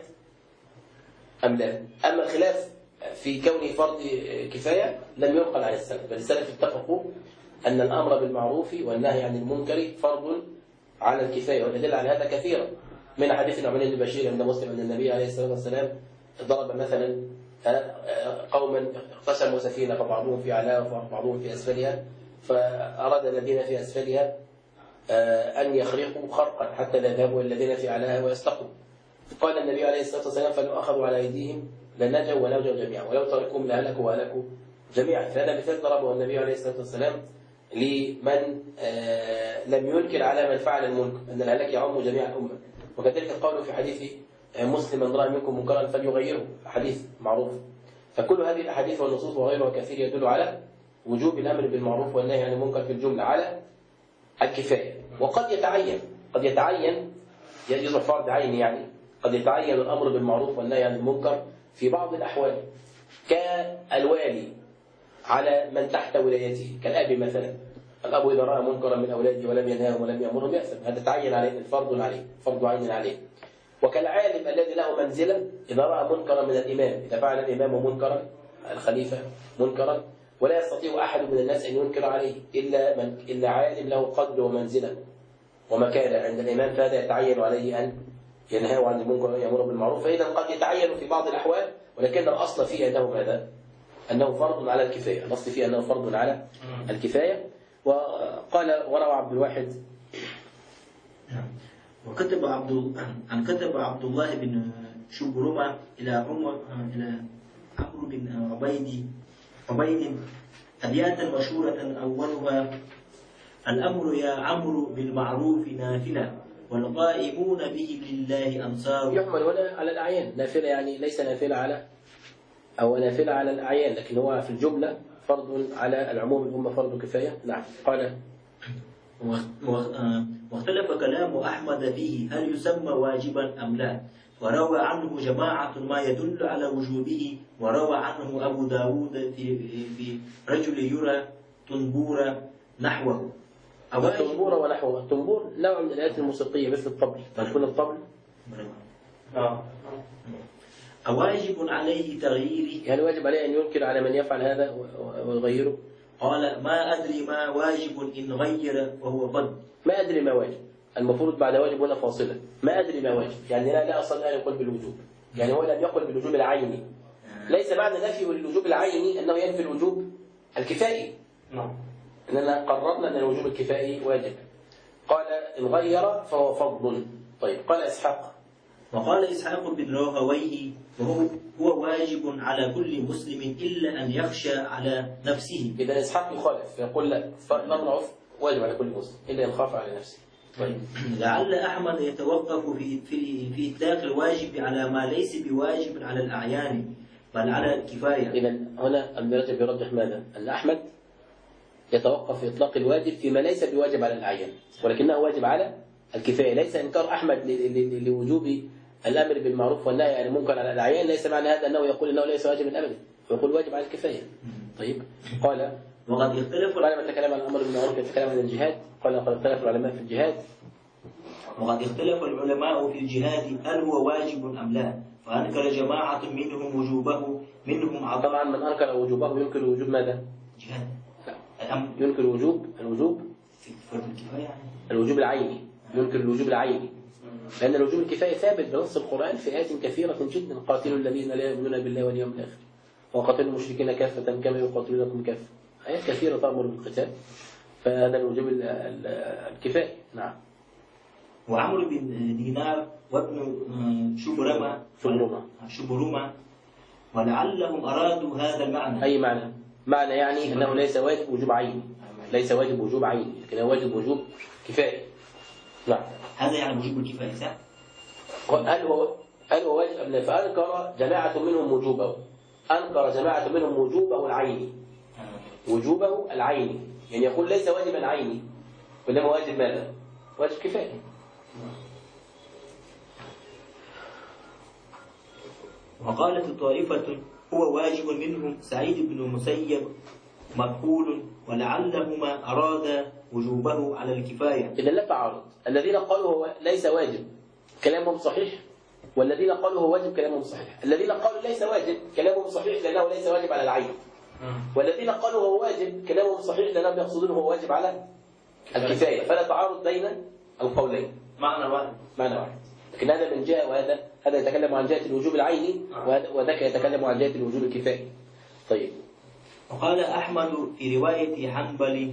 أم لا. أما الخلاف في كونه فرض كفاية لم ينقل عن السلف، بل السلف اتفقوا أن الأمر بالمعروف والنهي عن المنكر فرض على الكفاية، والأدلة على هذا كثيرا من حديث النعمان بن بشير عند مسلم أن النبي عليه الصلاة والسلام ضرب مثلا قوما اقتسموا سفينة فبعضهم في أعلاها وبعضهم في أسفلها، فأراد الذين في أسفلها أن يخرقوا خرقا حتى لا يذهبوا الذين في أعلاها ويستقوا. قال النبي عليه الصلاة والسلام فلو أخذوا على أيديهم لنجوا ونجوا جميعا ولو تركوهم لهلكوا وهلكوا جميعا. فهذا مثال ضربه النبي عليه الصلاة والسلام لمن لم ينكر على من فعل المنكر أن الهلاك يعم جميع الأمة. وكذلك قالوا في حديث مسلم من رأى منكم منكرا فليغيره، حديث معروف. فكل هذه الأحاديث والنصوص وغيرها كثير يدل على وجوب الأمر بالمعروف والنهي عن المنكر في الجملة على الكفاية. وقد يتعين يصبح فرض عين، يعني قد يتعين الأمر بالمعروف والنهي عن المنكر في بعض الأحوال كالوالي على من تحت ولايته، كالأب مثلا. الأب إذا رأى منكرا من أولاده ولم ينهاهم ولم يأمرهم يأثم، هذا تعين عليه، فرض عين عليه. وكالعالم الذي له منزلة إذا رأى منكرا من الإمام، إذا فعل الإمام منكرا، الخليفة منكرا، ولا يستطيع أحد من الناس أن ينكر عليه إلا عالم له قدر ومنزلة ومكانة عند الإمام، فهذا يتعين عليه أن ينهى عن المنكر ويأمر بالمعروف. فإذا قد يتعين في بعض الأحوال، ولكن الأصل فيه أنه ماذا؟ أنه فرض على الكفاية. الأصل فيه أنه فرض على الكفاية. وقال وروى عبد الواحد وكتب عبد الله بن شبرمة إلى عمرو بن عبيد أبياتا مشهورة أولها: الأمر يا عمرو بالمعروف نافلة والقائمون به لله أنصار. يحمل هنا على الأعيان، نافلة يعني ليس نافلة على أو نافلة على الأعيان، لكن هو في الجملة فرض على العموم، الأمة فرض كفاية. نعم. قال واختلف كلام أحمد فيه هل يسمى واجبا أم لا، وروى عنه جماعة ما يدل على وجوبه، وروى عنه أبو داود في رجل يرى تنبور نحوه. التنبور ونحوه. التنبور نوع من الآلات الموسيقية مثل الطبل، تكون الطبل أواجب عليه تغييره، يعني واجب عليه أن ينكر على من يفعل هذا ويغيره. قال ما أدري ما واجب إن غير وهو فضل. ما أدري ما واجب، المفروض بعد واجب هنا فاصلة. ما أدري ما واجب يعني لا أصلا أن يقول بالوجوب، يعني هو لم يقل بالوجوب العيني. ليس معنى نفيه للوجوب العيني أنه ينفي الوجوب الكفائي. أننا قررنا أن الوجوب الكفائي واجب. قال إن غير فهو فضل. طيب. قال إسحاق وقال إسحاق بن راهويه وهو واجب على كل مسلم إلا أن يخشى على نفسه. إذا إسحاق يخالف يقول لا، نضعف واجب على كل مسلم إلا أن يخاف على نفسه. طيب. لعل أحمد يتوقف في إطلاق الواجب على ما ليس بواجب على الأعيان بل على الكفاية. إذا هنا المرتب يرجح ماذا؟ أن أحمد يتوقف في إطلاق الواجب فيما ليس بواجب على الأعيان، ولكنه واجب على الكفاية. ليس إنكار أحمد لوجوب الأمر بالمعروف والنهي عن المنكر على الأعيان، ليس معنى هذا أنه يقول أنه ليس واجب أبدا، ويقول واجب على الكفاية. طيب. قال وقد اختلف لما تكلم عن الأمر بالمعروف يتكلم عن الجهاد. قال قد اختلف العلماء في الجهاد. وقد اختلف العلماء في الجهاد هل هو واجب أم لا، فأنكر جماعة منهم وجوبه، منهم طبعا من أنكر وجوبه ينكر وجوب ماذا؟ جهاد. ينكر الوجوب في فرض الكفاية، الوجوب العيني. ينكر الوجوب العيني، لأن الوجوب الكفاية ثابت بنص القرآن في آيات كثيرة جدا: قاتلوا الذين لا يؤمنون بالله واليوم الآخر وقاتلوا المشركين كافة كما يقاتلونكم كافة. آيات كثيرة تأمر بالقتال، فهذا الوجوب الكفاية. نعم. وعمرو بن دينار وابن شبرمة ولعلهم أرادوا هذا المعنى. أي معنى؟ معنى يعني أنه ليس واجب وجوب عيني، ليس واجب وجوب عيني، لكن هو واجب وجوب كفاية. نعم. هذا يعني وجوب الكفاية صح؟ هل هو واجب أم لا؟ فأنكر جماعة منهم وجوبه، أنكر جماعة منهم وجوبه العيني، وجوبه العيني، يعني يقول ليس واجبا عيني، وإنما واجب ماذا؟ واجب كفاية. وقالت طائفة هو واجب منهم سعيد بن المسيب مقبول، ولعلهما أراد وجوبه على الكفاية. إذا لا تعارض. الذين قالوا هو ليس واجب كلامهم صحيح، والذين قالوا هو واجب كلامهم صحيح. الذين قالوا ليس واجب كلامهم صحيح لأنه ليس واجب على العين، والذين قالوا هو واجب كلامهم صحيح لأنهم يقصدون هو واجب على الكفاية. فلا تعارض بين القولين، معنى واحد. لكن هذا من جهة هذا يتكلم عن جهة الوجوب العيني، وذاك يتكلم عن جهة الوجوب الكفائي. طيب. وقال أحمد في رواية حنبل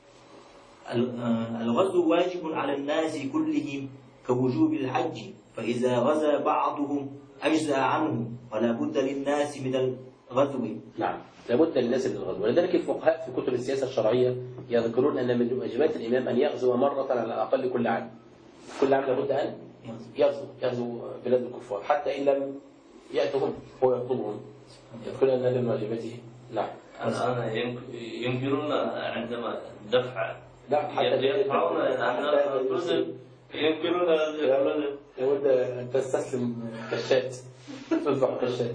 الغزو واجب على الناس كلهم كوجوب الحج، فإذا غزا بعضهم أجزى عنه، ولا بد للناس من الغزو. نعم، لا بد للناس من الغزو. ولذلك الفقهاء في كتب السياسة الشرعية يذكرون أن من واجبات الإمام أن يغزو مرة على الأقل كل عام. كل عام لابد أن يغزو بلاد الكفار، حتى إن لم يأتهم هو يطلبهم. يذكرون أن هذا من واجباته. نعم. الآن ينكرون عندما دفع لا حتى يدفعون الرسل ينكرون الرسل. لابد أن تستسلم كالشاة، تذبح كالشاة.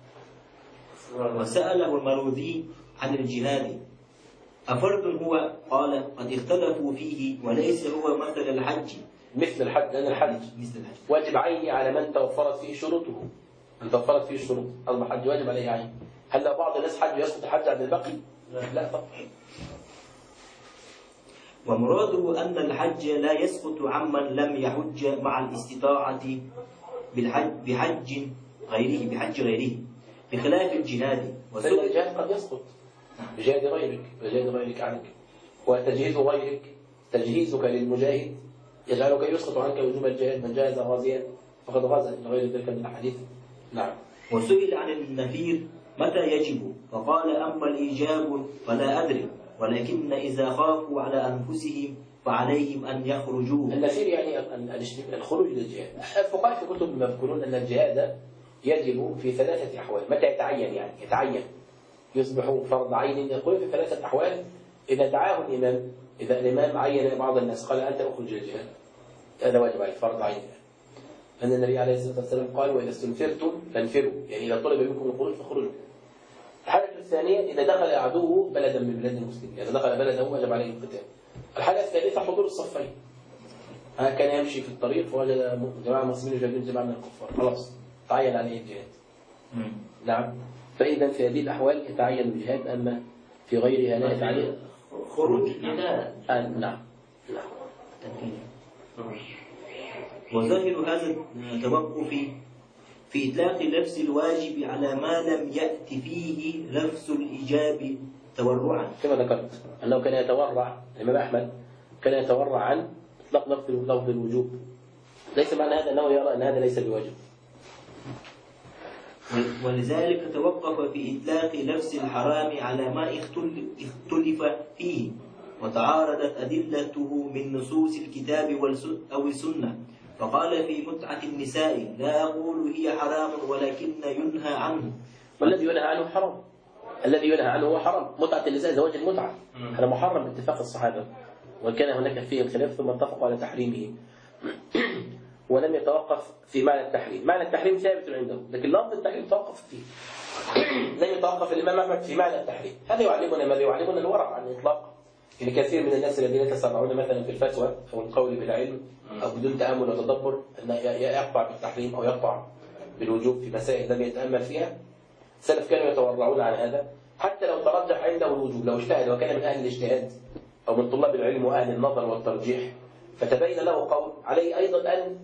وسأله المروذي عن الجهاد أفرد هو؟ قال قد اختلفوا فيه وليس هو مثل الحج. مثل الحج، لأن الحج مثل الحج واجب عيني على من توفرت فيه شروطه. من توفرت فيه الشروط أصبح الحج واجب عليه عين. هل لو بعض الناس حج يسقط الحج عن الباقي؟ لا طبعا. ومراده أن الحج لا يسقط عمن لم يحج مع الاستطاعة بحج غيره بخلاف الجهاد. فإن الجهاد قد يسقط بجهاد غيرك عنك، وتجهيز غيرك، تجهيزك للمجاهد يجعلك يسقط عنك وجوب الجهاد. من جاهز غازيا فقد غزا إلى غير ذلك من الحديث. نعم. وسئل عن النفير متى يجب فقال أما الإيجاب فلا أدري ولكن إذا خافوا على أنفسهم فعليهم أن يخرجوا. النفير يعني الخروج للجهاد. الفقهاء في كتب يذكرون أن الجهاد يجب في 3 أحوال. متى يتعين؟ يعني يتعين يصبح فرض عين. يقول في 3 أحوال: إذا دعاه الإمام، إذا الإمام عين بعض الناس قال أنت أخرج للجهاد، هذا واجب عليك فرض عين. أن النبي عليه الصلاة والسلام قال: وإذا استنفرتم فانفروا، يعني إذا طلب منكم الخروج فخرجوا. الحالة الثانية إذا دخل عدوه بلدا من بلاد المسلمين، إذا دخل بلده وجب عليه القتال. الحالة الثالثة حضور الصفين. كان يمشي في الطريق فوجد جماعة مسلمين يجاهدون جماعة من الكفار، خلاص تعين عليه الجهاد. نعم. فإذا في هذه الأحوال يتعين الجهاد، أما في غيرها لا يتعين. خروج نعم. وظاهر هذا التوقف في إطلاق لفظ الواجب على ما لم يأت فيه لفظ الإيجاب تورعا، كما ذكرت أنه كان يتورع. الإمام أحمد كان يتورع عن إطلاق لفظ الوجوب. ليس معنى هذا أنه يرى أن هذا ليس بواجب. ولذلك توقف في إطلاق لفظ الحرام على ما اختلف فيه وتعارضت أدلته من نصوص الكتاب أو السنة. فقال في متعة النساء لا أقول هي حرام ولكن ينهى عنه. والذي ينهى عنه حرام. الذي ينهى عنه هو حرام. متعة النساء زواج المتعة هذا محرم باتفاق الصحابة، وكان هناك فيه الخلاف ثم اتفقوا على تحريمه ولم يتوقف في معنى التحريم. معنى التحريم ثابت عنده، لكن لفظ التحريم توقف فيه. لم يتوقف الإمام أحمد في معنى التحريم. هذا يعلمنا ماذا؟ يعلمنا الورع عن الإطلاق. يعني كثير من الناس الذين يتسرعون مثلا في الفتوى أو القول بلا علم أو بدون تأمل وتدبر أن يقطع بالتحريم أو يقطع بالوجوب في مسائل لم يتأمل فيها. السلف كانوا يتورعون عن هذا حتى لو ترجح عنده الوجوب، لو اجتهد وكان من أهل الاجتهاد أو من طلاب العلم وأهل النظر والترجيح فتبين له قول، عليه أيضا أن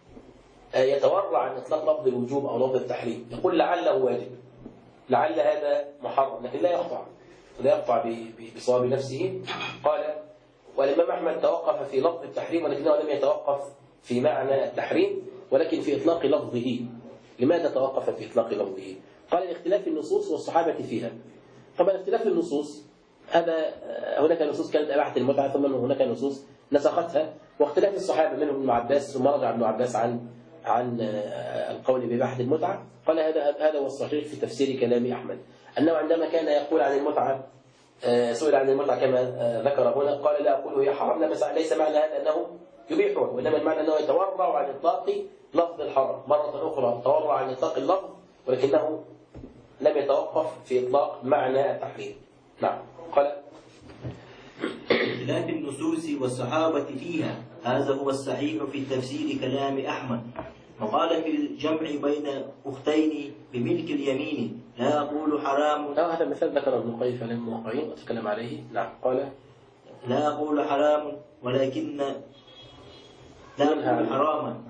يتورع عن إطلاق لفظ الوجوب أو لفظ التحريم. يقول لعله واجب، لعل هذا محرم، لكن لا يقطع بصواب نفسه. قال: والإمام أحمد توقف في لفظ التحريم ولكنه لم يتوقف في معنى التحريم ولكن في إطلاق لفظه. لماذا توقف في إطلاق لفظه؟ قال: لاختلاف النصوص والصحابة فيها. طبعا اختلاف النصوص هذا هناك نصوص كانت أباحت المتعة ثم هناك نصوص نسختها، واختلاف الصحابة منهم ابن عباس ثم رجع ابن عباس عن القول بإباحة المتعة. قال هذا هو الصحيح في تفسير كلام أحمد، أنه عندما كان يقول عن المتعة سئل عن المتعة كما ذكر هنا قال: لا أقول هي حرام. ليس معنى هذا أنه يبيحها، وإنما المعنى أنه يتورع عن إطلاق لفظ الحرام. مرة أخرى تورع عن إطلاق اللفظ ولكنه لم يتوقف في إطلاق معنى التحريم. نعم. قال: اختلاف النصوص والصحابة فيها هذا هو الصحيح في تفسير كلام أحمد. وقال في الجمع بين أختين بملك اليمين لا أقول حرام. هذا مثال ذكر ابن القيم في علم الموقعين وتكلم عليه. نعم. قال: لا أقول حرام ولكن لا أقول حراما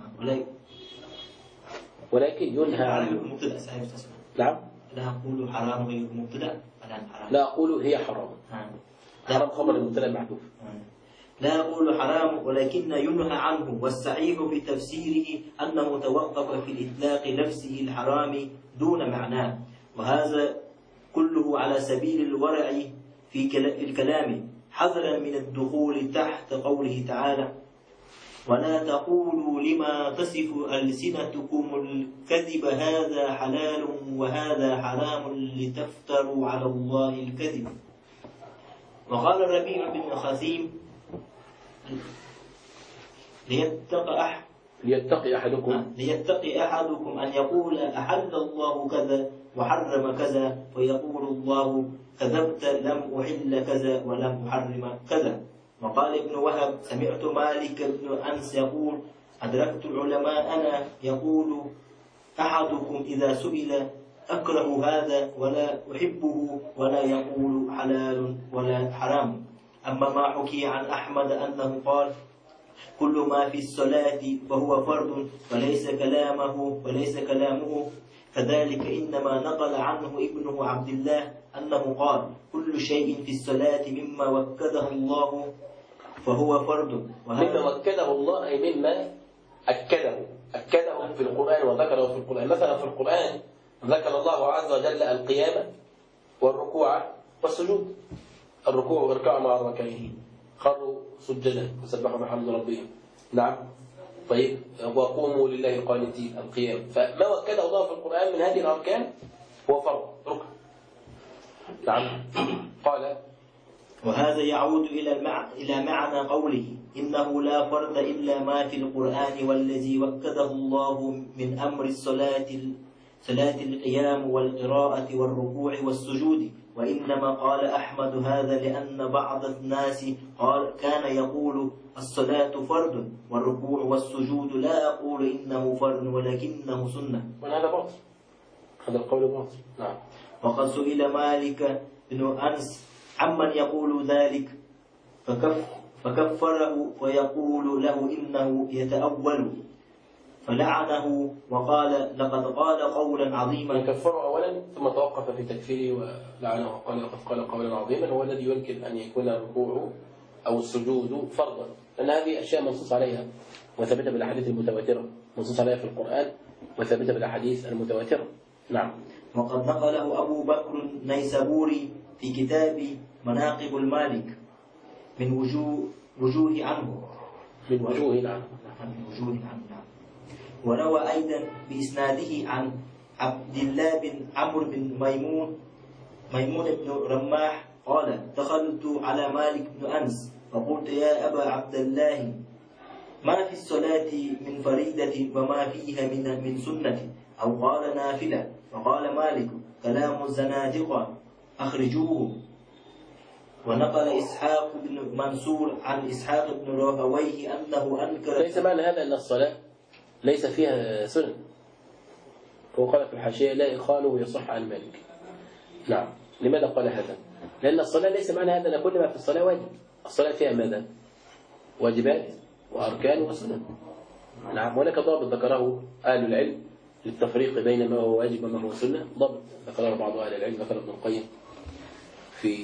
ولكن ينهى عنه. نعم. لا أقول حرام غير مبتدأ. لا أقول هي حرام. حرام خبر المبتدأ محذوف. لا أقول حرام ولكن ينهى عنه. والصحيح في تفسيره أنه توقف في الإطلاق لفظه الحرام دون معناه، وهذا كله على سبيل الورع في الكلام حذرا من الدخول تحت قوله تعالى: ولا تقولوا لما تصف ألسنتكم الكذب هذا حلال وهذا حرام لتفتروا على الله الكذب. وقال الربيع بن خثيم ليتقي أحدكم أن يقول أحل الله كذا وحرم كذا فيقول الله كذبت لم أحل كذا ولم أحرم كذا. وقال ابن وهب سمعت مالك بن أنس يقول أدركت العلماء أنا يقول أحدكم إذا سئل أكره هذا ولا أحبه ولا يقول حلال ولا حرام. أما ما حكي عن أحمد أنه قال كل ما في الصلاة فهو فرض وليس كلامه كذلك إنما نقل عنه ابنه عبد الله أنه قال كل شيء في الصلاة مما وكده الله فهو فرض. مما وكده الله أي مما أكده في القرآن وذكره في القرآن. مثلا في القرآن ذكر الله عز وجل القيام والركوع والسجود. الركوع والركوع مع الركعتين خروا سجدا وسبحوا بحمد ربهم. نعم. طيب وقوموا لله قانتين القيام. فما وكده الله في القرآن من هذه الأركان هو فرض ركن. نعم. قال وهذا يعود إلى معنى قوله إنه لا فرض إلا ما في القرآن والذي وكده الله من أمر صلاة القيام والقراءة والركوع والسجود. وإنما قال أحمد هذا لأن بعض الناس كان يقول الصلاة فرض والركوع والسجود لا أقول إنه فرض ولكنه سنة. وهذا باطل. هذا القول باطل. نعم. وقد سئل مالك بن أنس عمن يقول ذلك فكفره ويقول له إنه يتأول فلعنه وقال لقد قال قولا عظيما. كفره أولا ثم توقف في تكفيره ولعنه وقال لقد قال قولا عظيما. هو الذي يمكن أن يكون الركوع أو السجود فرضا لأن هذه أشياء منصوص عليها وثبت بالأحاديث المتواترة منصوص عليها في القرآن وثبت بالأحاديث المتواترة. نعم. وقد نقله أبو بكر النيسابوري في كتاب مناقب المالك من وجوه عنه. من وجوه نعم. وروى أيضا بإسناده عن عبد الله بن عمرو بن ميمون بن رماح قال دخلت على مالك بن أنس فقلت يا أبا عبد الله ما في الصلاة من فريدة وما فيها من سنة أو قال نافلة. فقال مالك كلام الزنادقة أخرجوه. ونقل إسحاق بن منصور عن إسحاق بن راهويه أنه أنكر. ليس معنى هذا أن الصلاة ليس فيها سنن. هو قال في الحاشية لا إخاله يصح عن مالك. نعم. لماذا قال هذا؟ لأن الصلاة ليس معنى هذا أن كل ما في الصلاة واجب. الصلاة فيها ماذا؟ واجبات وأركان وسنن. نعم. هناك ضابط ذكره أهل العلم للتفريق بين ما هو واجب وما هو سنة. ضابط ذكره بعض أهل العلم ذكر ابن القيم في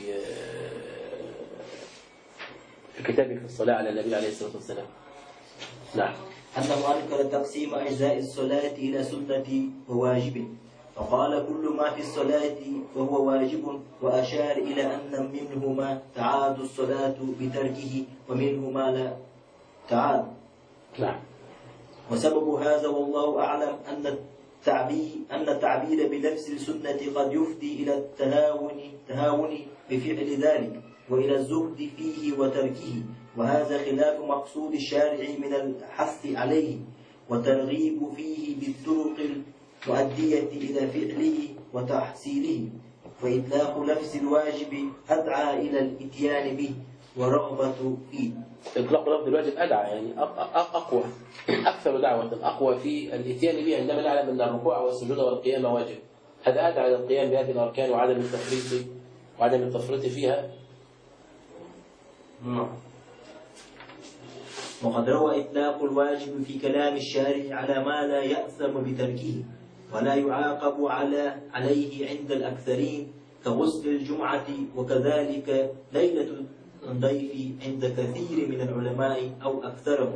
كتابه في الصلاة على النبي عليه الصلاة والسلام. نعم. أنه أنكر تقسيم أجزاء الصلاة إلى سنة وواجب فقال كل ما في الصلاة فهو واجب وأشار إلى أن منه ما تعاد الصلاة بتركه ومنه ما لا تعاد. نعم. وسبب هذا والله أعلم أن التعبير بلفظ السنة قد يفضي إلى التهاون بفعل ذلك وإلى الزهد فيه وتركه وهذا خلاف مقصود الشارع من الحث عليه وترغيب فيه بالطرق المؤدية إلى فعله وتحصيله. فإطلاق لفظ الواجب أدعى إلى الإتيان به ورغبة فيه. إطلاق لفظ الواجب أدعى يعني أقوى أكثر دعوة أقوى في الإتيان به عندما نعلم أن الركوع والسجود والقيام واجب. هذا أدعى إلى القيام بهذه الأركان وعدم التفريط فيها. وقد روى إطلاق الواجب في كلام الشارع على ما لا يأثم بتركه ولا يعاقب عليه عند الأكثرين كغسل الجمعة وكذلك ليلة الضيف عند كثير من العلماء أو أكثرهم.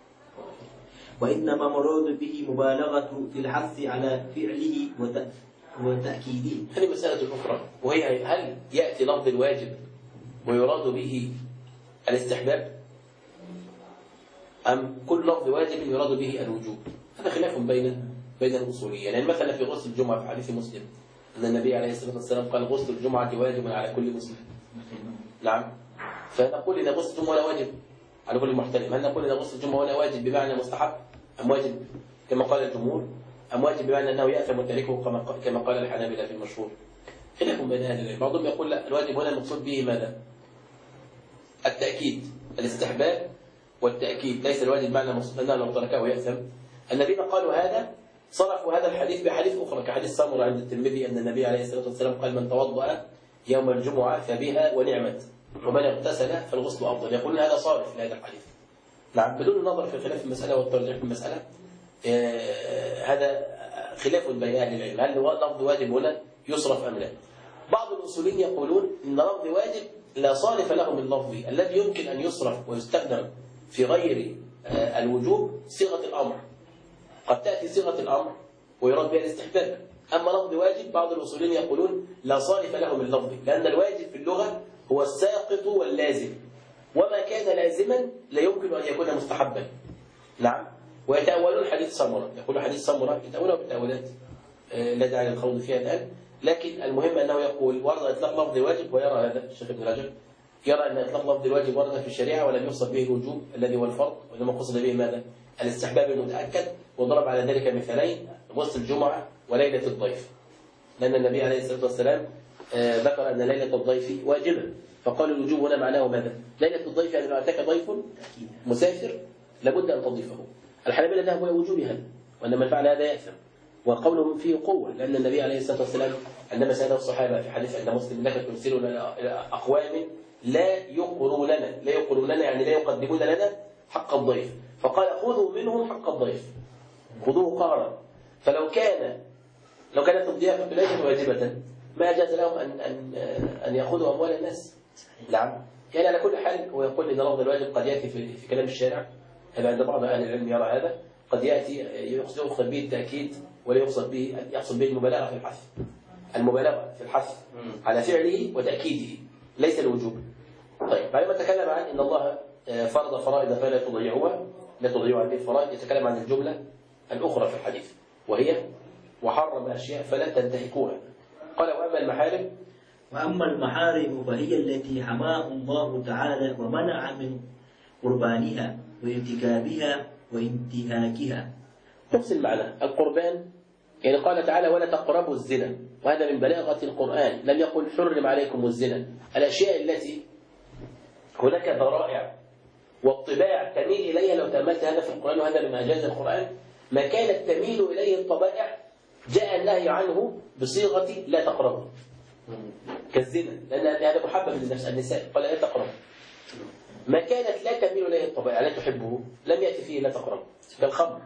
وإنما مراد به مبالغة في الحث على فعله وتأكيده. هذه مسألة أخرى وهي هل يأتي لفظ الواجب ويراد به الاستحباب أم كل لفظ واجب يراد به الوجوب؟ هذا خلاف بين الأصوليين. يعني مثلا في غسل الجمعة في حديث مسلم أن النبي عليه الصلاة والسلام قال غسل الجمعة واجب على كل مسلم. نعم. فنقول إذا غسل الجمعة ولا واجب على كل محترم، هل نقول إذا غسل الجمعة ولا واجب بمعنى مستحب أم واجب كما قال الجمهور، أم واجب بمعنى أنه يأثم تاركه كما قال الحنابلة في المشهور؟ خلاف بين أهل العلم. بعضهم يقول لا، الواجب هنا المقصود به ماذا؟ التأكيد، الاستحباب والتأكيد، ليس الواجب بمعنى أنه لو تركه يأثم. الذين قالوا هذا صرفوا هذا الحديث بحديث أخرى كحديث سمرة عند الترمذي أن النبي عليه الصلاة والسلام قال من توضأ يوم الجمعة فبها ونعمت ومن اغتسل فالغسل أفضل. يقولون هذا صارف لهذا الحديث. نعم، بدون النظر في خلاف المسألة والترجيح في المسألة. هذا خلاف بين أهل العلم، هل لفظ واجب هنا يصرف أم لا؟ بعض الأصوليين يقولون إن لفظ واجب لا صارف له من لفظه، الذي يمكن أن يصرف ويستخدم في غير الوجوب صيغة الأمر. قد تأتي صيغة الأمر ويراد بها الاستحباب. أما لفظ واجب بعض الأصوليين يقولون لا صارف له من لفظه، لأن الواجب في اللغة هو الساقط واللازم، وما كان لازما لا يمكن أن يكون مستحبا. نعم. ويتأولون حديث سمرة، يقول حديث سمرة يتأولون بالتأويلات لا داعي للخوض فيها الآن، لكن المهم أنه يقول ورد إطلاق لفظ الواجب، ويرى هذا الشيخ ابن رجب يرى أن إطلاق لفظ الواجب ورد في الشريعة ولم يقصد به الوجوب الذي هو الفرض، وإنما قصد به ماذا؟ الاستحباب المتأكد، وضرب على ذلك مثالين: غسل الجمعة وليلة الضيف، لأن النبي عليه الصلاة والسلام ذكر أن ليلة الضيف واجبة، فقال الوجوب هنا معناه ماذا؟ ليلة الضيف يعني لو أتاك ضيف مسافر لابد أن تضيفه. الحنابلة ذهبوا إلى وجوبها، وأن من فعل هذا يأثم، وقولهم فيه قوة، لأن النبي عليه الصلاة والسلام عندما سأله الصحابة في حديث عند مسلم: إنك ترسلنا إلى أقوام لا يقروننا يعني لا يقدمون لنا حق الضيف، فقال خذوا منهم حق الضيف، خذوه قهرا. فلو كانت الضيافة ليست واجبة ما جاز لهم أن يأخذوا أموال الناس. نعم. يعني على كل حال هو يقول إن لفظ الواجب قد يأتي في كلام الشارع، هذا عند بعض أهل العلم يرى هذا، قد يأتي يقصد به التأكيد ولا يقصد به المبالغة في الحث، المبالغة في الحث على فعله وتأكيده ليس الوجوب. طيب، بعدما تكلم عن إن الله فرض فرائض فلا تضيعوها، لا تضيعوا هذه الفرائض، يتكلم عن الجملة الأخرى في الحديث وهي: وحرم أشياء فلا تنتهكوها. قال: وأما المحارم فهي التي حماها الله تعالى ومنع من قربانها وارتكابها وانتهاكها. نفس المعنى. القربان يعني قال تعالى: ولا تقربوا الزنا، وهذا من بلاغة القرآن، لم يقل حرم عليكم الزنا. الأشياء التي هناك ذرائع والطباع تميل إليها، لو تأملت هذا في القرآن وهذا من إعجاز القرآن، ما كانت تميل إليه الطبائع جاء النهي عنه بصيغة لا تقربوا، كالزنا، لأن هذا محبب للنفس النساء، قال لا تقربوا. ما كانت لا تميل إليه الطبائع لا تحبه لم يأتي فيه لا تقربوا، كالخمر،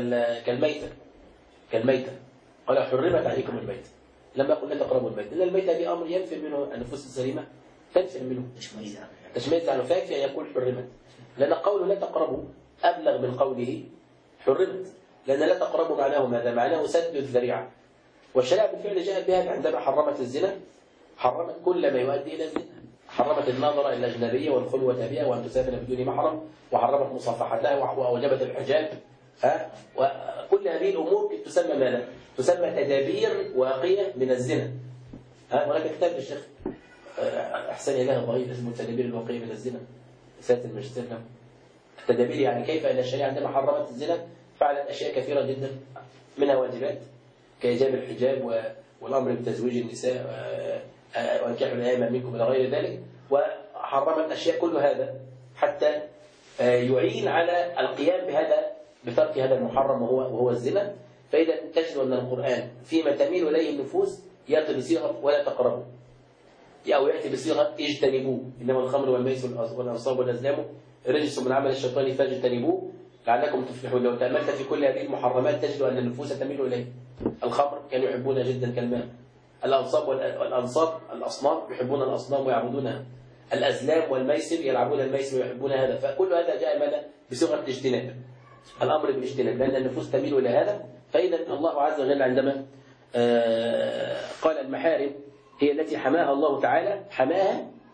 كالميتة قال: حرمت عليكم الميتة، لم يقل لا تقربوا الميتة، لأن الميتة دي أمر ينفر منه النفوس السليمة، تنفر منه تشميز عنه، فاكفي أن يقول حرمت، لأن قوله لا تقربوا أبلغ من قوله حرمت، لأن لا تقربوا معناه ماذا؟ معناه سد الذريعة. والشريعة بالفعل جاءت بها عندما حرمت الزنا، حرمت كل ما يؤدي إلى الزنا، حرمت النظر إلى الأجنبية والخلوة بها وأن تسافر بدون محرم، وحرمت مصافحتها وأوجبت الحجاب، وكل هذه الأمور تسمى ماذا؟ تسمى تدابير واقية من الزنا. هناك كتاب للشيخ أحسن الله الضعيف اسمه التدابير الواقية من الزنا، رسالة الماجستير له. التدابير يعني كيف أن الشريعة عندما حرمت الزنا فعلت أشياء كثيرة جدا، منها واجبات كإيجاب الحجاب والأمر بتزويج النساء وانكحوا الأيام منكم إلى غير ذلك، وحرمت أشياء كل هذا حتى يعين على القيام بترك هذا المحرم وهو الزنا. فإذا تجد أن القرآن فيما تميل إليه النفوس يأتي بصيغة ولا تقربوا، أو يأتي بصيغة اجتنبوه، إنما الخمر والميسر والأنصاب والأزلام رجس من عمل الشيطان فاجتنبوه لعلكم تفلحون. لو تأملت في كل هذه المحرمات تجد أن النفوس تميل إليه. الخمر كانوا يحبون جدا كالماء، الأنصاب الأصنام يحبون الأصنام ويعبدونها، الأزلام والميسر يلعبون الميسر ويحبون هذا، فكل هذا جاء ماذا؟ بصيغة الاجتناب، الأمر بالاجتناب، لأن النفوس تميل إلى هذا. فإذا الله عز وجل عندما قال المحارم هي التي حماها الله تعالى، حماها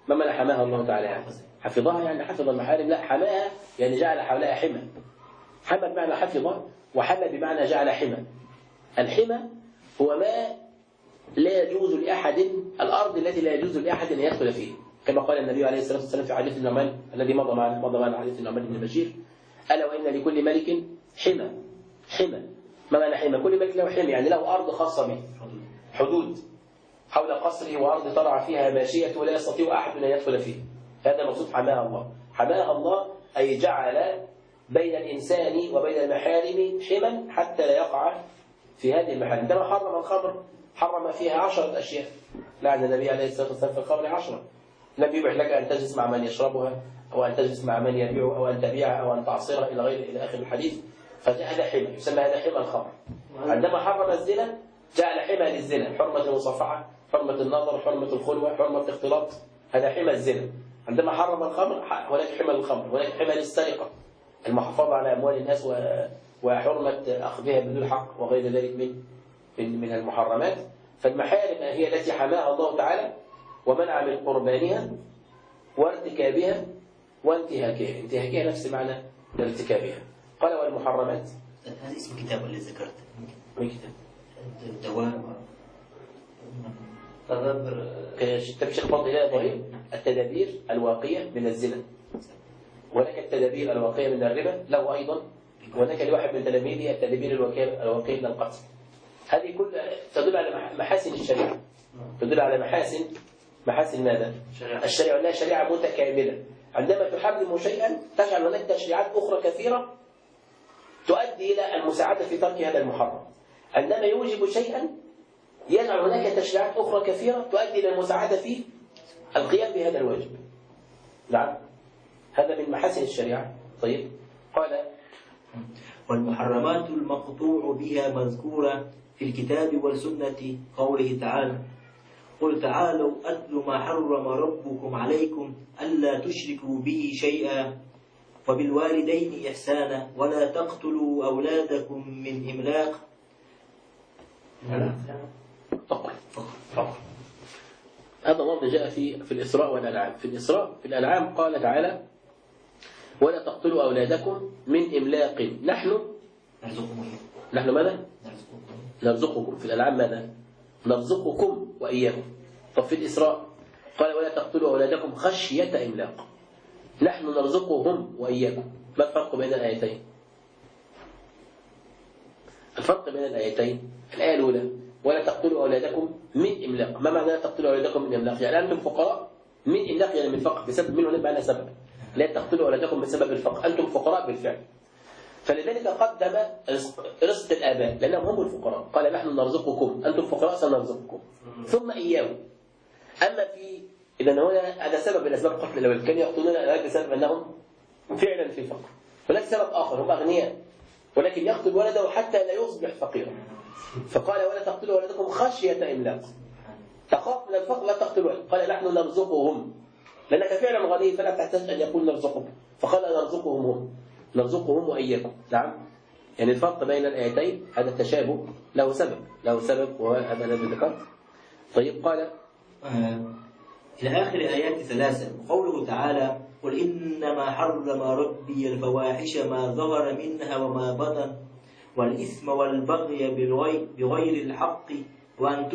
ما معنى حماها الله تعالى يعني؟ حفظها يعني حفظ المحارم؟ لا، حماها يعني جعل حولها حمى. حمى بمعنى حفظ، وحمى بمعنى جعل حمى. الحمى هو ما لا يجوز لأحد، الأرض التي لا يجوز لأحد أن يدخل فيه، كما قال النبي عليه الصلاة والسلام في حديث النعمان الذي مضى معنا حديث النعمان بن بشير: ألا وإن لكل ملك حمى. حمى ما معنى حمى؟ كل ملك له حمى، يعني له أرض خاصة به، حدود حول قصره، وأرض ترعى فيها ماشية ولا يستطيع أحد أن يدخل فيه. هذا مقصود حماها الله. حماها الله أي جعل بين الإنسان وبين المحارم حما حتى لا يقع في هذه المحارم. عندما حرم الخمر حرم فيها 10 أشياء. لعن النبي عليه الصلاة والسلام في الخمر 10. لم يبح لك أن تجلس مع من يشربها، أو أن تجلس مع من يبيعها، أو أن تبيعها، أو أن تعصرها إلى آخر الحديث. فهذا حمى، يسمى هذا حمى الخمر. عندما حرم الزنا جعل حمى للزنا: حرمة المصافحة، حرمة النظر، حرمة الخلوة، حرمة الاختلاط. هذا حمى الزنا. عندما حرم الخمر هناك حمى للخمر، هناك حمى للسرقة، المحافظة على أموال الناس وحرمة أخذها بدون حق وغير ذلك من المحرمات. فالمحارم هي التي حماها الله تعالى ومنع من قربانها وارتكابها وانتهاكها. انتهاكها نفس معنى ارتكابها. قال: والمحرمات. هذا اسم كتاب اللي ذكرته. من كتاب؟ الدواء. الشيخ فضل إلى ضريب التدابير الواقية من الزنا، وهناك التدابير الواقية من الربا له أيضا، وهناك لواحد من تلاميذه التدابير الواقية من القتل. هذه كلها تدل على محاسن الشريعة، تدل على محاسن ماذا؟ الشريعة. لها شريعة متكاملة. عندما تحرم شيئا تجعل هناك تشريعات أخرى كثيرة تؤدي إلى المساعدة في ترك هذا المحرم. عندما يوجب شيئا يجعل هناك تشريعات أخرى كثيرة تؤدي إلى المساعدة في القيام بهذا الواجب. نعم، هذا من محاسن الشريعة. طيب، قال: والمحرمات المقطوع بها مذكورة في الكتاب والسنة، قوله تعالى: قل تعالوا أتل ما حرم ربكم عليكم ألا تشركوا به شيئا وبالوالدين إحسانا ولا تقتلوا أولادكم من إملاق. هذا موضع جاء في الإسراء والأنعام. في الإسراء في الأنعام قال تعالى: ولا تقتلوا أولادكم من إملاق نحن ماذا؟ نرزقكم. في الأنعام ماذا؟ نرزقكم وإياكم. طب في الإسراء قال: ولا تقتلوا أولادكم خشية إملاق. نحن نرزقهم وإياكم. ما الفرق بين الآيتين؟ الفرق بين الآيتين: الآية الأولى ولا تقتلوا أولادكم من إملاق. ما معنى لا تقتلوا أولادكم من إملاق؟ يعني أنتم فقراء من إملاق، يعني من فقر، بسبب منه معنى سبب. لا تقتلوا أولادكم بسبب الفقر، أنتم فقراء بالفعل. فلذلك قدم رزق الآباء لأنهم هم الفقراء. قال: نحن نرزقكم، أنتم فقراء سنرزقكم، ثم إياهم. أما إذا هنا هذا سبب من أسباب قتل الأولاد، كانوا يقتلون الأولاد بسبب أنهم فعلا في فقر. هناك سبب آخر، هم أغنياء ولكن يقتل ولده حتى لا يصبح فقيرا. فقال: ولا تقتلوا ولدكم خشية إملاق. تخاف من الفقر لا تقتلوا. قال: نحن نرزقهم، لأنك فعلا غني فلا تحتاج أن يقول نرزقهم. فقال: نرزقهم هم، نرزقهم وإياكم. نعم، يعني الفرق بين الآيتين هذا التشابه له سبب وهو هذا الذي ذكرت. طيب، قال: إلى آخر آيات 3. وقوله تعالى: قل إنما حرم ربي الفواحش ما ظهر منها وما بطن والإثم والبغي بغير الحق وأن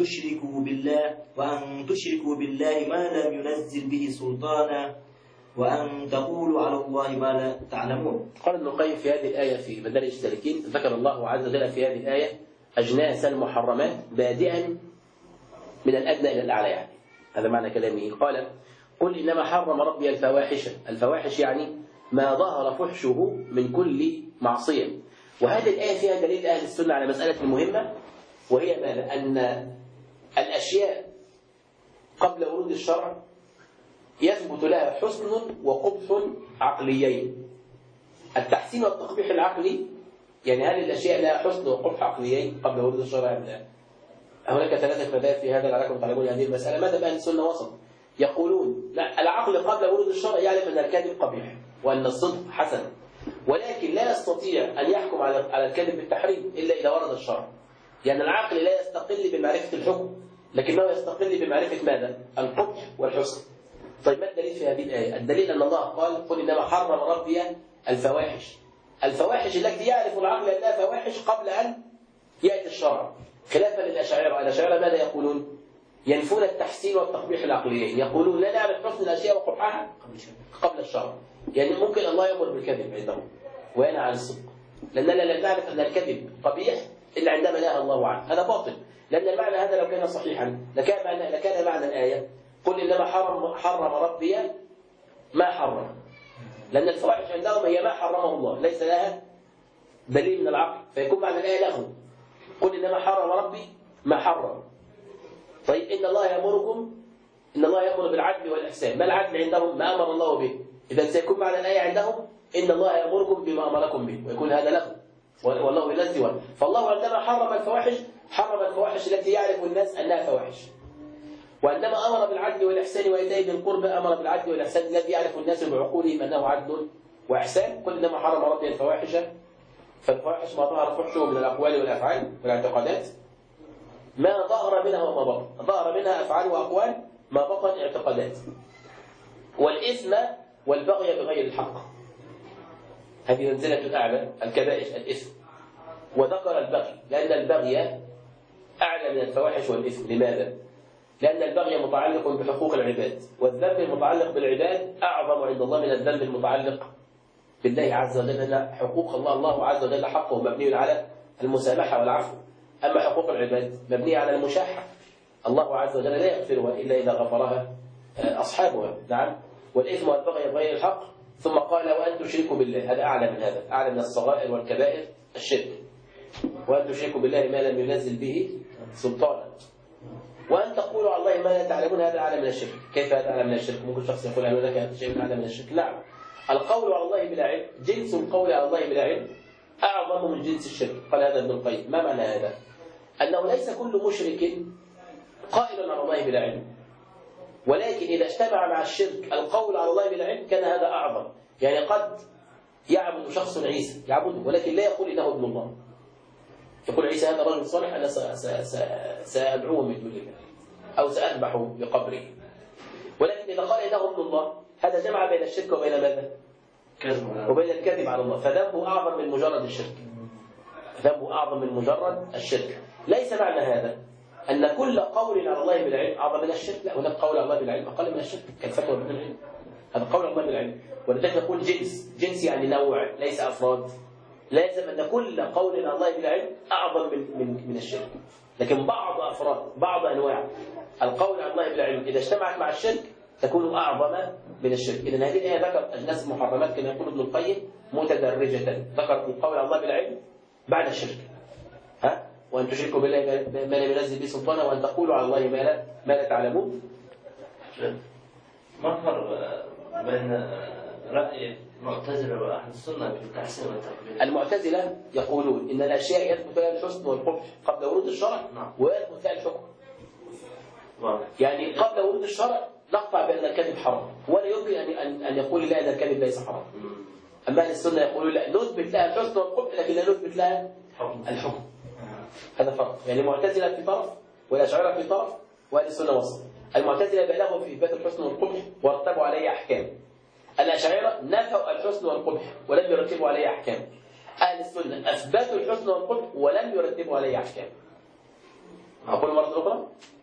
تشركوا بالله ما لم ينزل به سلطانا وأن تقولوا على الله ما لا تعلمون. قال ابن القيم في هذه الآية في مدارج السالكين: ذكر الله عز وجل في هذه الآية أجناس المحرمات بادئا من الأدنى إلى الأعلى. يعني هذا معنى كلامه. قال: قل إنما حرم ربي الفواحش. الفواحش يعني ما ظهر فحشه من كل معصية. وهذه الآية فيها دليل أهل السنة على مسألة مهمة، وهي ماذا؟ أن الأشياء قبل ورود الشرع يثبت لها حسن وقبح عقليين. التحسين والتقبيح العقلي، يعني هل الأشياء لها حسن وقبح عقليين قبل ورود الشرع أم لا؟ هناك 3 مذاهب في هذا لعلكم تعلمون هذه المسألة. ماذا بأهل السنة وسط؟ يقولون لا، العقل قبل ورود الشرع يعرف أن الكذب قبيح وأن الصدق حسن، ولكن لا يستطيع أن يحكم على الكذب بالتحريم إلا إذا ورد الشرع. يعني العقل لا يستقل بمعرفة الحكم، لكنه يستقل بمعرفة ماذا؟ القبح والحسن. طيب ما الدليل في هذه الآية؟ الدليل أن الله قل إنما حرم ربي الفواحش. الفواحش التي يعرف العقل أنها فواحش قبل أن يأتي الشرع، خلافا للأشاعرة. الأشاعرة ماذا يقولون؟ ينفون التحسين والتقبيح العقليين، يقولون لا نعرف حسن الأشياء وقبحها قبل الشرع. يعني ممكن الله يأمر بالكذب عندهم وينهى عن الصدق، لأننا لا نعرف أن الكذب قبيح إلا عندما نهى الله عنه. هذا باطل، لأن المعنى هذا لو كان صحيحا لكان معنى الآية قل إنما حرم ربي ما حرم، لأن الفواحش عندهم هي ما حرمه الله، ليس لها دليل من العقل، فيكون معنى الآية له قل إنما حرم ربي ما حرم. طيب إن الله يأمر بالعدل والإحسان، ما العدل عندهم؟ ما أمر الله به. إذا سيكون معنى الآية عندهم إن الله يأمركم بما أمركم به، ويكون هذا له والله ينزه. فالله عندما حرم الفواحش التي يعرف الناس أنها فواحش، وعندما أمر بالعدل والإحسان وإيتاء ذي القربى أمر بالعدل والإحسان الذي يعرف الناس بعقولهم أنه عدل وإحسان. قل إنما حرم ربي الفواحش، فالفواحش ما ظهر فحشه من الأقوال والأفعال والاعتقادات، ما ظهر منها وما بطن، ظهر منها أفعال وأقوال، ما بطن اعتقادات. والإثم والبغي بغير الحق، هذه منزلة أعلى الكبائر الإثم. وذكر البغي لأن البغي أعلى من الفواحش والإثم. لماذا؟ لأن البغي متعلق بحقوق العباد، والذنب المتعلق بالعباد أعظم عند الله من الذنب المتعلق بالله عز وجل، لأن حقوق الله عز وجل حقه مبني على المسامحة والعفو، أما حقوق العباد مبنية على المشاحة. الله عز وجل لا يغفرها إلا إذا غفرها أصحابها. نعم. والإثم والبغي بغير الحق. ثم قال وأن تشركوا بالله، هذا أعلى من هذا، أعلى من الصغائر والكبائر الشرك. وأن تشركوا بالله ما لم ينزل به سلطانا، وأن تقولوا على الله ما لا تعلمون، هذا أعلى من الشرك. كيف هذا أعلى من الشرك؟ ممكن شخص يقول أنا لك شيء أعلى من الشرك. نعم، القول على الله بلا علم، جنس القول على الله بلا علم أعظم من جنس الشرك. قال هذا ابن القيم. ما معنى هذا؟ أنه ليس كل مشرك قائل على الله بلا علم، ولكن إذا اجتمع مع الشرك القول على الله بلا علم كان هذا أعظم. يعني قد يعبد شخص عيسى، يعبده ولكن لا يقول إنه ابن الله، يقول عيسى هذا رجل صالح أنا سأدعوه من دون الله أو سأذبح بقبره، ولكن إذا قال إنه ابن الله هذا جمع بين الشرك وبين ماذا؟ وبين الكذب على الله، فذنبه أعظم من مجرد الشرك. ذنبه أعظم من مجرد الشرك. ليس معنى هذا أن كل قول على الله بالعلم أعظم من الشرك، لا، هناك قول على الله بالعلم أقل من الشرك كالفتوى بدون العلم، هذا قول على الله بالعلم. ولذلك نقول جنس يعني نوع ليس أفراد. لازم أن كل قول على الله بالعلم أعظم من الشرك، لكن بعض أفراد بعض أنواع القول على الله بالعلم إذا اجتمعت مع الشرك تكون أعظم من الشرك. إذن هذه الآية ذكر أجناس المحرمات كما يقول ابن القيم متدرجة، ذكر القول على الله بالعلم بعد الشرك. وأن تشركوا بالله ما لم ينزل به سلطانا، وأن تقولوا على الله ما لا تعلمون. ما الفرق بين رأي المعتزلة وأهل السنة في التحسين والتقبيح؟ المعتزلة يقولون إن الأشياء يثبت لها الحسن والقبح قبل ورود الشرع، ويثبت لها الحكم. يعني قبل ورود الشرع نقطع بأن الكذب حرام، ولا يمكن أن يقول لا أن الكذب ليس حرام. أما أهل السنة يقولون لا، نثبت لها الحسن والقبح لكن لا نثبت لها الحكم. هذا فرق. يعني المعتزلة في طرف والأشاعرة في طرف وأهل السنة وسط. المعتزلة بالغوا في إثبات الحسن والقبح ورتبوا عليه أحكام. الأشاعرة نفوا الحسن والقبح ولم يرتبوا عليه أحكام. أهل السنة أثبتوا الحسن والقبح ولم يرتبوا عليه أحكام. أقول مرة أخرى؟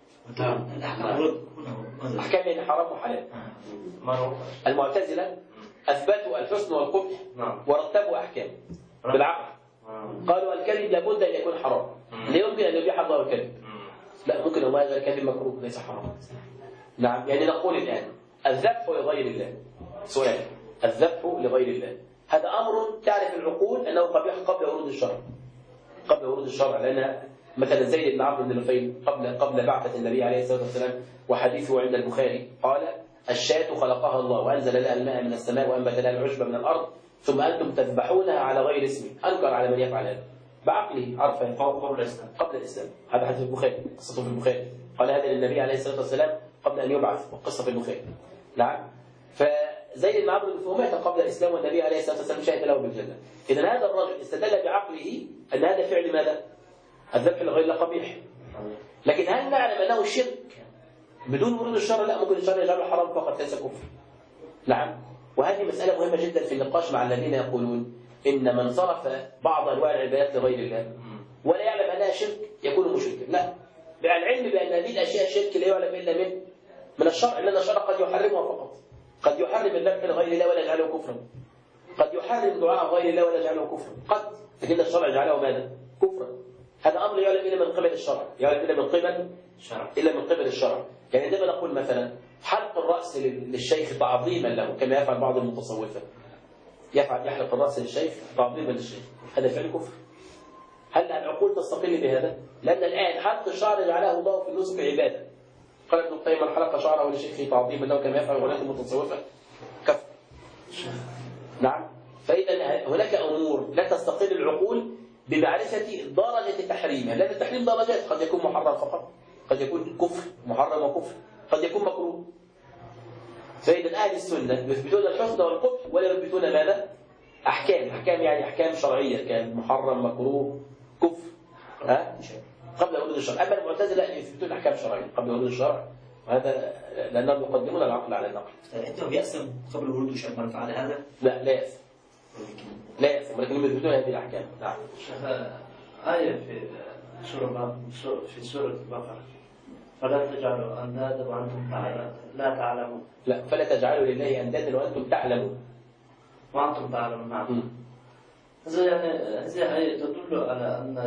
أحكام يعني حرام وحلال. المعتزلة أثبتوا الحسن والقبح ورتبوا أحكام بالعقل. قالوا الكذب لابد أن يكون حرام، لا يمكن أن يبيح الله الكذب. لا، ممكن الله يجعل الكذب مكروه ليس حرام. نعم. يعني نقول الآن الذبح لغير الله. سؤال: الذبح لغير الله هذا أمر تعرف العقول أنه قبيح قبل ورود الشرع. قبل ورود الشرع، لأن مثلا زيد بن عمرو بن نفيل قبل بعثة النبي عليه الصلاة والسلام، وحديثه عند البخاري، قال: الشاة خلقها الله وأنزل لها الماء من السماء وأنبت لها العشب من الأرض ثم أنتم تذبحونها على غير اسمه. أنكر على من يفعل هذا بعقله عرفا قبل الإسلام. هذا حديث البخاري، قصته في البخاري. قال هذا للنبي عليه الصلاة والسلام قبل أن يبعث، والقصة في البخاري. نعم. فزيد بن عمرو بن نفيل مات قبل الإسلام والنبي عليه الصلاة والسلام شهد له بالجنة. إذن هذا الرجل استدل بعقله أن هذا فعل ماذا؟ الذبح لغير الله قبيح. لكن هل نعلم أنه شرك بدون ورود الشرع لا، ممكن الشرع يجعله حرام فقط ليس كفر. نعم. وهذه مسألة مهمة جدا في النقاش مع الذين يقولون إن من صرف بعض أنواع العبادات لغير الله ولا يعلم أنها شرك يكون مشركا. لا، العلم بأن هذه الأشياء شرك لا يعلم إلا من الشرع، لأن الشرع قد يحرمها فقط. قد يحرم الذبح لغير الله ولا يجعله كفرا، قد يحرم دعاء غير الله ولا يجعله كفرا، قد، لكن الشرع يجعله ماذا؟ كفرا. هذا أمر يعلم إلا من قبل الشرع، يعلم إلا من قبل الشرع. يعني عندما نقول مثلا حلق الرأس للشيخ تعظيما له كما يفعل بعض المتصوفة، يحلق الرأس للشيخ تعظيما للشيخ، هذا فعل كفر. هل العقول تستقل بهذا؟ لأن الآن حلق الشعر جعله الله في النسك عبادة. قال ابن القيم من حلق شعره لشيخه تعظيما له كما يفعل غلاة المتصوفة كفر. نعم. فإذا هناك أمور لا تستقل العقول بمعرفة درجة تحريمها، لأن التحريم درجات، قد يكون محرم فقط، قد يكون كفر محرم وكفر، قد يكون مكروه. فإذا أهل السنة يثبتون الحسن والقبح ولا يثبتون ماذا؟ أحكام يعني أحكام شرعية، كان محرم مكروه كفر قبل ورود الشرع. أما المعتزلة يثبتون أحكام شرعية قبل ورود الشرع، وهذا لأنهم يقدمون العقل على النقل. عندهم يأثم قبل ورود الشرع من فعل هذا؟ لا يأثم، ولكنهم يثبتون هذه الأحكام. نعم. آية في سورة البقرة فلا تجعلوا أندادا وأنتم لا تعلمون. لا، فلا تجعلوا لله أندادا وأنتم تعلمون. وأنتم تعلمون. نعم. هذه آية تدل على أن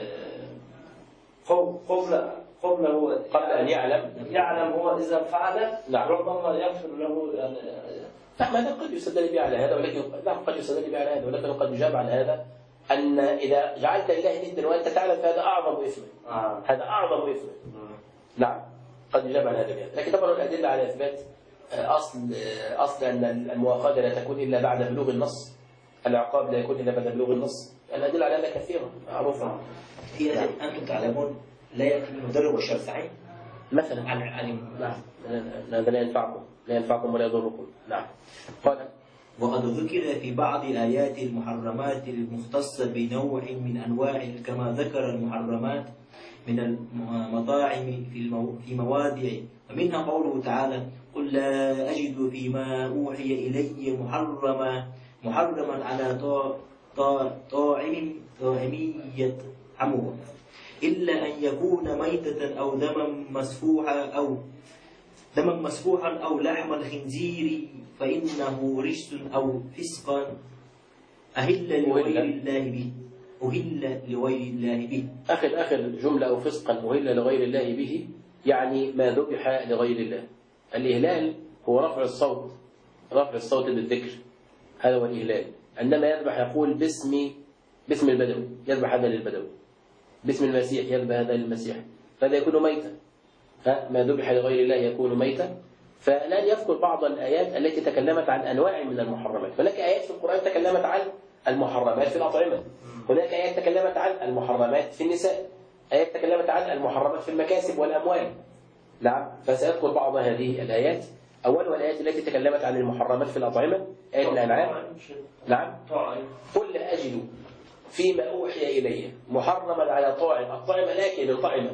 قبل أن يعلم هو إذا فعل. نعم. ربما يغفر له يعني. نعم، هذا قد يستدل به على هذا، ولكن قد يستدل به على هذا، ولكن قد يجاب عن هذا أن إذا جعلت لله ندا وأنت تعلم فهذا أعظم إثما. هذا أعظم إثما. نعم، قد يجاب عن هذا بهذا. لكن طبعا الأدلة على إثبات أصل أن المؤاخذة لا تكون إلا بعد بلوغ النص، العقاب لا يكون إلا بعد بلوغ النص، الأدلة على هذا كثيرة معروفة. هي أنتم تعلمون لا يكون المدرب والشرطعين مثلا. نعم، هذا لا ينفعكم ولا يضركم. نعم. قال وقد ذكر في بعض الآيات المحرمات المختصة بنوع من أنواع كما ذكر المحرمات من المطاعم في موادع، ومنها قوله تعالى قل لا أجد فيما أوحي إلي محرما على طاعم يطعمه إلا أن يكون ميتة أو دما مسفوحا أو لحم الخنزير فإنه رجس أو فسقا أهل لغير الله به. آخر جملة أو فسقا أهل لغير الله به، يعني ما ذبح لغير الله. الإهلال هو رفع الصوت بالذكر، هذا هو الإهلال. عندما يذبح يقول باسم البدوي، يذبح هذا للبدوي، باسم المسيح يذبح هذا للمسيح، فهذا يكون ميتا. ما ذبح لغير الله يكون ميتا. فلن يذكر بعض الآيات التي تكلمت عن أنواع من المحرمات. هناك آيات في القرآن تكلمت عن المحرمات في الأطعمة، هناك آيات تكلمت عن المحرمات في النساء، آيات تكلمت عن المحرمات في المكاسب والأموال. نعم. فسأذكر بعض هذه الآيات. أولها الآيات التي تكلمت عن المحرمات في الأطعمة، آية الأنعام. نعم. قل لا أجد فيما أوحي إلي محرما على طاعم. الطاعم الآكل، الطعمة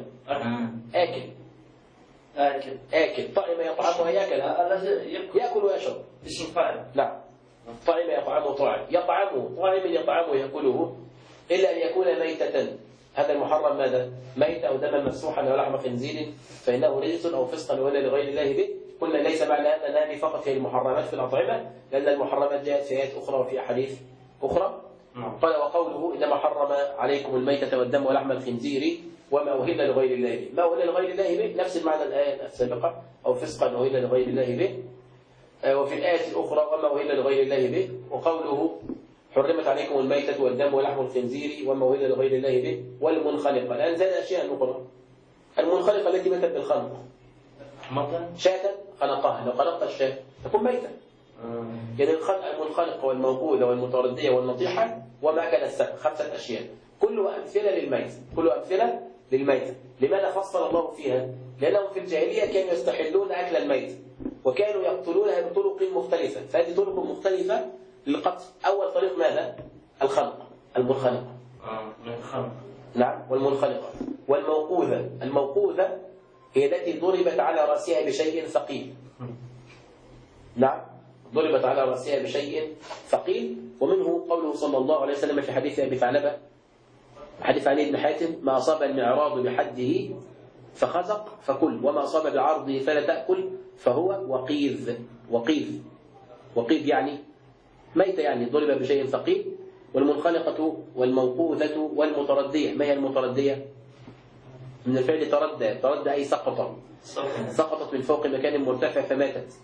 آكل طعم يطعمها يأكل ويشرب. اسم فاعل. نعم. طعم يطعمه طاعم يطعمه يأكله إلا أن يكون ميتة. هذا المحرم ماذا؟ ميت أو دما مسفوحا أو لحم خنزير فإنه رجس أو فسقا ولا لغير الله به. قلنا ليس معنى أن هذه فقط هي المحرمات في الأطعمة، لأن المحرمات جاءت في آيات أخرى وفي أحاديث أخرى. قال وقوله إنما حرم عليكم الميتة والدم ولحم الخنزير وما أهل لغير الله به. ما أهل لغير الله به نفس المعنى الآية السابقة، أو فسقا أهل لغير الله به. وفي الآية الأخرى وما أهل لغير الله به. وقوله حرمت عليكم الميتة والدم ولحم الخنزير وما أهل لغير الله به. والمنخلقة، الآن زاد أشياء أخرى. المنخلقة التي ماتت بالخنق، شاة خنقها، لو خنقت الشاة تكون ميتة. يعني المنخلقة والموقوذة والمتردية والنطيحة وما كان السبب، 5 أشياء كلها أمثلة للميتة. لماذا فصل الله فيها؟ لأنهم في الجاهلية كانوا يستحلون أكل الميت وكانوا يقتلونها بطرق مختلفة، فهذه طرق مختلفة للقتل. أول طريق ماذا؟ الخنق، المنخلقة. نعم. والمنخلقة والموقوذة. الموقوذة هي التي ضربت على رأسها بشيء ثقيل. نعم، ضربت على رأسها بشيء ثقيل. ومنه قوله صلى الله عليه وسلم في حديث أبي ثعلبة، حديث علي بن حاتم: ما أصاب المعراض بحده فخزق فكل، وما أصاب بعرضه فلا تأكل، فهو وقيذ. وقيذ يعني ميتة، يعني ضرب بشيء ثقيل. والمنخلقة والموقوذة والمتردية. ما هي المتردية؟ من الفعل تردى أي سقطت من فوق مكان مرتفع فماتت.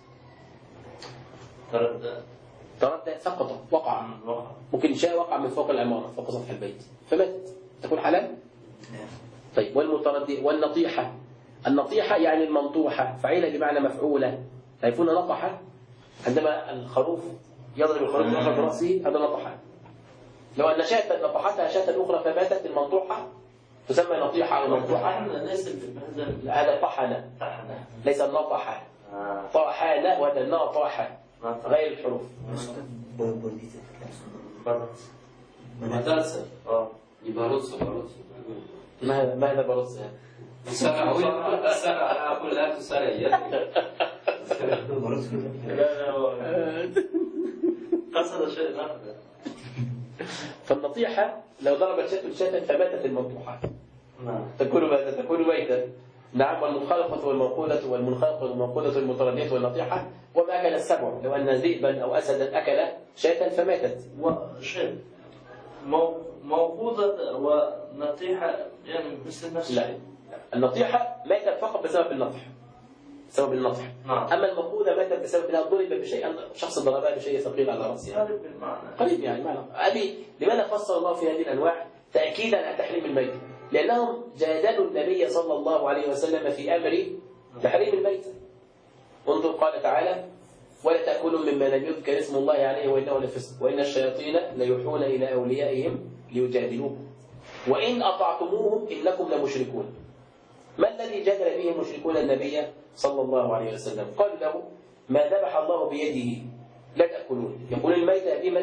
تردى سقط، وقع. ممكن شاء وقع من فوق العمارة، فوق سطح البيت فماتت، تكون حلال؟ طيب. والمتردية. والنطيحة. النطيحة يعني المنطوحة، فعيلة بمعنى مفعولة. تعرفون نطحة؟ عندما الخروف يضرب الخروف الآخر برأسه، هذا نطحة. لو أن شاة نطحتها شاة أخرى فماتت، المنطوحة تسمى نطيحة أو منطوحة. هذا طحنة، ليس النطحة. طحنة وهذا النطحة، غير الحروف. مدرسة. ما هذا بروسة؟ قصد شيء آخر. فالنطيحة لو ضربت شاة فماتت المنطوحة، تكون ميتا. نعم. والمنخلقة والموقوذة والمتردية والنطيحة. وما أكل السبع، لو أن ذئبا أو أسدا أكل شاة فماتت. وشيء موقوذة ونطيحة يعني مثل نفس. لا، النطيحة ماتت فقط بسبب النطح. أما الموقوذة ماتت بسبب أنها ضرب بشيء، شخص ضربها بشيء ثقيل على رأسها. قريب يعني معنى. لماذا فصل الله في هذه الأنواع تأكيدا على تحريم الميت؟ لأنهم جادلوا النبي صلى الله عليه وسلم في أمر تحريم الميت. انظر قال تعالى: ولا تأكلوا مما لم يذكر اسم الله عليه وإنه لفسق وإن الشياطين ليوحون إلى أوليائهم ليجادلوكم وإن أطعتموهم إنكم لمشركون. ما الذي جادل به المشركون النبي صلى الله عليه وسلم؟ قال له: ما ذبح الله بيده لا تأكلون. يقول الميتة به: من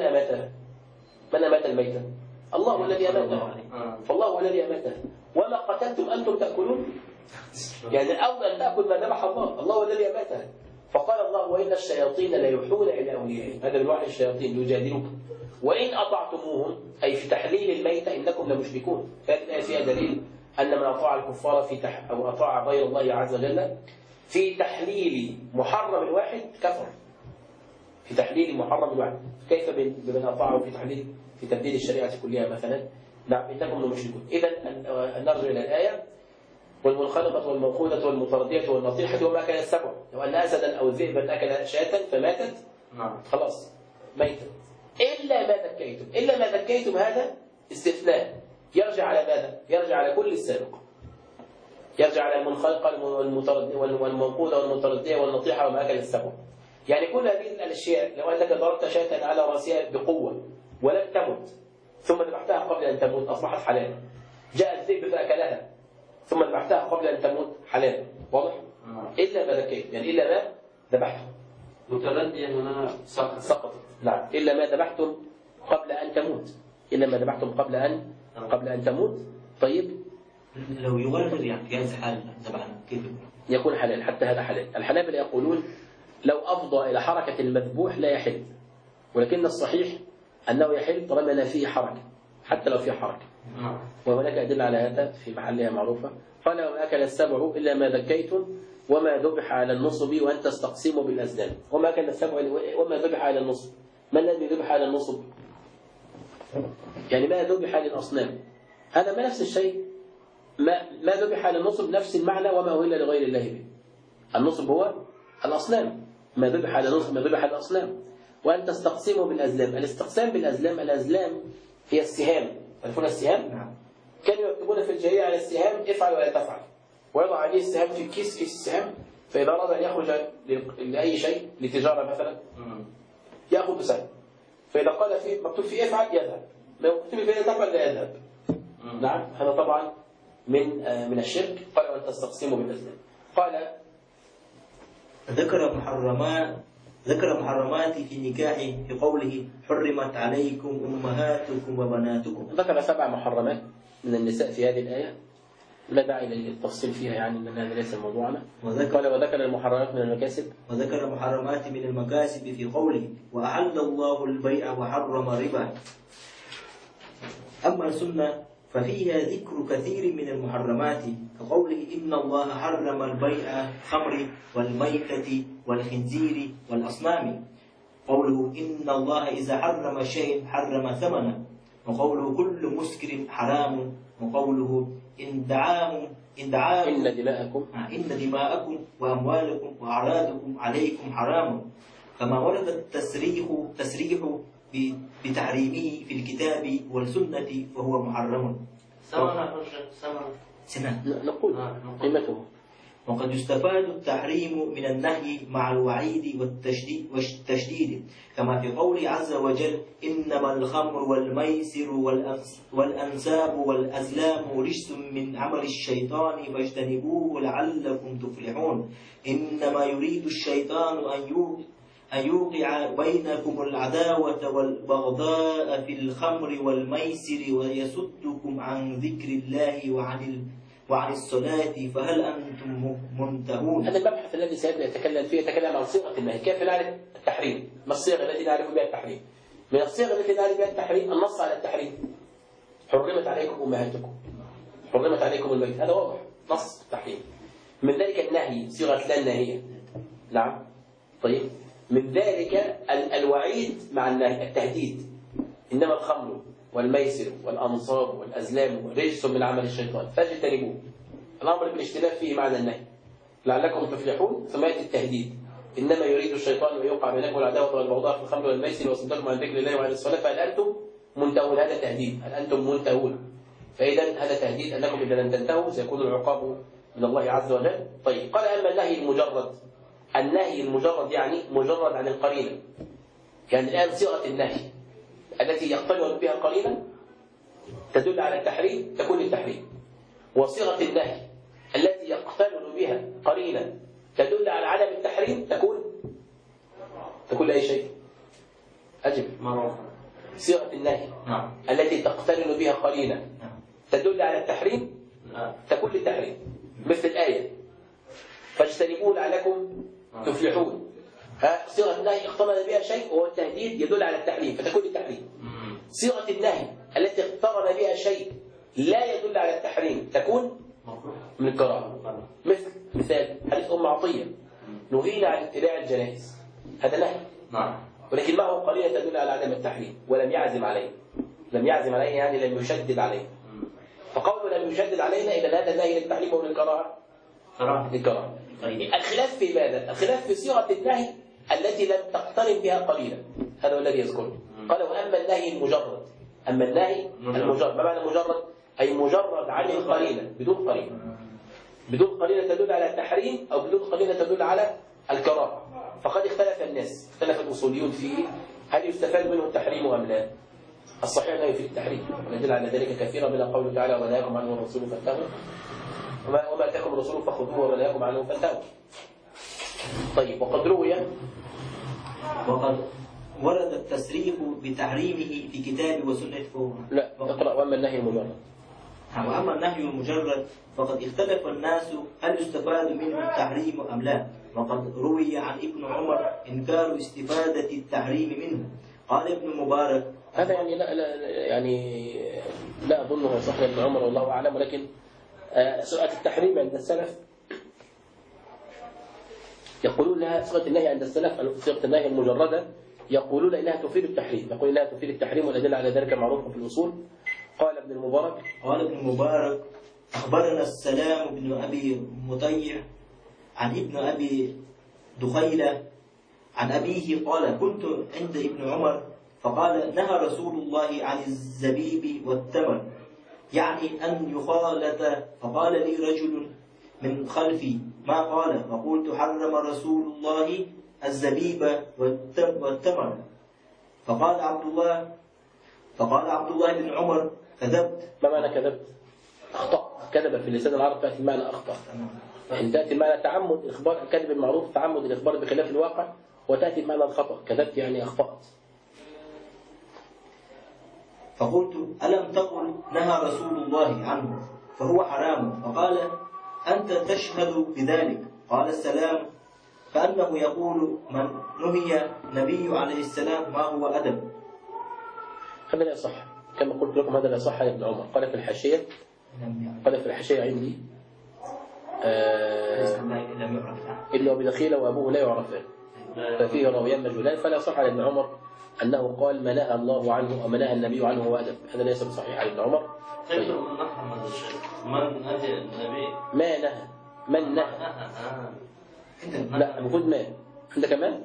أمات الميتة؟ الله الذي أماته، فالله الذي أماته. وما قتلتم أنتم تأكلون، يعني أول أن تأكل ما ذبح الله الذي أماته. فقال الله: وإن الشياطين ليوحون إلى أوليائهم، هذا من وحي الشياطين يجادلوكم وإن أطعتموهم، أي في تحليل الميتة إنكم لمشركون. هذه الآية فيها دليل أن من أطاع الكفار أو أطاع غير الله عز وجل في تحليل محرم واحد كفر. في تحليل محرم واحد، كيف بمن أطاعه في تبديل الشريعة كلها مثلا؟ نعم، إنكم لمشركون. إذن أن نرجع إلى الآية: والمنخلقة والموقوذة والمتردية والنطيحة وما أكل السبع. لو أن أسدا أو ذئبا أكل شاة فماتت، خلاص ميتة، إلا ما ذكيتم. هذا استثناء يرجع على ماذا؟ يرجع على كل السابق، يرجع على المنخلقة والموقوذة والمتردية والنطيحة وما أكل السبع. يعني كل هذه الأشياء لو أنك ضربت شاة على رأسها بقوة ولم تمت ثم ذبحتها قبل أن تموت أصبحت حلالا. جاء الذئب فأكلها ثم ذبحتها قبل أن تموت حلالا. واضح؟ إلا ما ذكيت، يعني إلا ما ذبحته. مترديا هنا سقطت. نعم، إلا ما ذبحتم قبل أن تموت، إلا ما ذبحتم قبل أن تموت. طيب، لو يغرر يعني جاهز حال ذبحنا كيف يكون حلال؟ حتى هذا حلال. الحنابلة يقولون لو أفضى إلى حركة المذبوح لا يحل، ولكن الصحيح أنه يحل طالما لا فيه حركة، حتى لو فيه حركة. وهناك أدلة على هذا في محلها معروفة. قال: وما أكل السبع إلا ما ذكيتم وما ذبح على النصب وأن تستقسموا بالأزلام. وما أكل السبع وما ذبح على النصب. ما الذي ذبح على النصب؟ يعني ما ذبح للأصنام، هذا ما نفس الشيء. ما ذبح على النصب نفس المعنى، وما أهل لغير الله به. النصب هو الأصنام، ما ذبح على النصب ما ذبح على الأصنام. وأن تستقسموا بالأزلام. الاستقسام بالأزلام، الأزلام هي السهام. تعرفون السهام؟ كانوا يكتبون في الجاهلية على السهام: افعل ولا تفعل، ويضع عليه السهام في كيس السهام، فإذا أراد أن يخرج لأي شيء، لتجارة مثلا، يأخذ سهم، فإذا قال فيه مكتوب فيه افعل يذهب، لو كتب فيه تفعل لا يذهب. نعم، هذا طبعا من الشرك. قال: وأن تستقسموا بالأزلام. قال: ذكر محرمات في نكاح في قوله: حرمت عليكم أمهاتكم وبناتكم. ذكر 7 محرمات من النساء في هذه الآية. لا داعي للتفصيل فيها يعني لأن هذا ليس موضوعنا. وذكر قال وذكر المحرمات من المكاسب. وذكر المحرمات من المكاسب في قوله وأحل الله البيع وحرم الربا. أما السنة ففيها ذكر كثير من المحرمات كقوله إن الله حرم البيع خمر والميتة والخنزير والأصنام، قوله إن الله إذا حرم شيء حرم ثمنه، وقوله كل مسكر حرام، وقوله إن دماءكم وأموالكم وأعراضكم عليكم حرام، كما ورد التسريح بتحريمه في الكتاب والسنة فهو محرم. سنة نقول قيمته. وقد يستفاد التحريم من النهي مع الوعيد والتشديد كما في قول عز وجل إنما الخمر والميسر والأنساب والأزلام رجس من عمل الشيطان فاجتنبوه لعلكم تفلحون. إنما يريد الشيطان أن يوقع بينكم العداوة والبغضاء في الخمر والميسر ويصدكم عن ذكر الله وعن الصلاة فهل أنتم منتهون. هذا المبحث الذي سيبدأ يتكلم فيه يتكلم عن صيغة النهي. كيف نعرف التحريم؟ ما الصيغة التي نعرف بها التحريم؟ من الصيغة التي نعرف بها التحريم النص على التحريم. حرمت عليكم أمهاتكم، حرمت عليكم الميت، هذا واضح نص التحريم. من ذلك النهي صيغة لا الناهية. نعم. طيب من ذلك الوعيد مع النهي التهديد. إنما الخمر والميسر والأنصاب والأزلام رجس من عمل الشيطان فاجتنبوه. الأمر بالاجتناب فيه معنى النهي لعلكم تفلحون. ثم يأتي التهديد إنما يريد الشيطان أن يوقع بينكم العداوة والبغضاء في الخمر والميسر ويصدكم عن ذكر الله وعن الصلاة فهل أنتم منتهون. هذا تهديد، هل أنتم منتهون. فإذا هذا تهديد أنكم إذا لم تنتهوا سيكون العقاب من الله عز وجل. طيب قال أما النهي المجرد. النهي المجرد يعني مجرد عن القرينة. يعني الآن صيغة النهي التي يقترن بها قرينة تدل على التحريم تكون التحريم، وصيغة النهي التي يقترن بها قرينة تدل على عدم التحريم تكون أي شيء. أجب. صيغة النهي التي تقترن بها قرينة تدل على التحريم تكون للتحريم، مثل الآية فاجتنبوه لعلكم تفلحون. صيغة النهي اقترن بها شيء وهو التهديد يدل على التحريم فتكون التحريم. صيغة النهي التي اقترن بها شيء لا يدل على التحريم تكون من الكراهة. مثال حديث أم عطية نهينا عن اتباع الجنائز، هذا نهي ولكن معه قرينة تدل على عدم التحريم ولم يعزم عليه. لم يعزم عليه يعني لم يشدد عليه. فقوله لم يشدد علينا إذا هذا النهي للتحريم ومن الكراهة للكراهة. الخلاف في ماذا؟ الخلاف في صيغة النهي التي لم تقترن بها قليلا. هذا هو الذي يذكره. قال وأما النهي المجرد. أما النهي المجرد ما معنى مجرد؟ أي مجرد عن القرينة بدون قرينة. بدون قرينة تدل على التحريم أو بدون قرينة تدل على الكراهة. فقد اختلف الناس، اختلف الأصوليون فيه هل يستفاد منه التحريم أم لا. الصحيح أنه يفيد التحريم ويدل على ذلك كثيرا من قوله تعالى ونهاكم عنه الرسول فانتهوا وما أتاكم الرسول فخذوه وما نهاكم عنه فانتهوا. طيب وقد ورد التصريح بتحريمه في كتاب وسنة فهو. لا اقرأ وأما النهي المجرد. وأما النهي المجرد فقد اختلف الناس هل يستفاد منه التحريم أم لا. وقد روي عن ابن عمر إنكار استفادة التحريم منه. قال ابن المبارك هذا يعني لا أظنه صح ابن عمر والله أعلم، ولكن سؤال التحريم عند السلف يقولون لها صيغة النهي عند السلف صيغة النهي المجردة يقولون إنها تفيد التحريم. يقول إنها تفيد التحريم والأدلة على ذلك معروفة في الأصول. قال ابن المبارك أخبرنا السلام بن أبي مطيع عن ابن أبي دخيلة عن أبيه قال كنت عند ابن عمر فقال نهى رسول الله عن الزبيب والتمر يعني أن يخالط. فقال لي رجل من خلفي ما قال فقلت حرم رسول الله الزبيب والتمر. فقال عبد الله بن عمر كذبت. ما معنى كذبت؟ أخطأ. كذب في لسان العرب تأتي المعنى أخطأ. إن تأتي المعنى تعمد الإخبار الكذب المعروف تعمد الإخبار بخلاف الواقع، وتأتي المعنى الخطأ كذبت يعني أخطأت. فقلت ألم تقل نهى رسول الله عنه؟ فهو حرام. فقال: أنت تشهد بذلك؟ قال: السلام. كأنه يقول: من نهي النبي عليه السلام ما هو أدب. هذا لا يصح، كما قلت لكم هذا لا يصح عن ابن عمر. قال في الحاشية عندي ابن أبي دخيل وأبوه لا يعرفان، ففيه راويان مجهولان، فلا يصح عن ابن عمر أنه قال ما نهى الله عنه أو ما نهى النبي عنه هو أدب. هذا ليس بصحيح عن ابن عمر. كيف من نهى النبي؟ ما نهى، من نهى. لا المفروض ما عندك كمان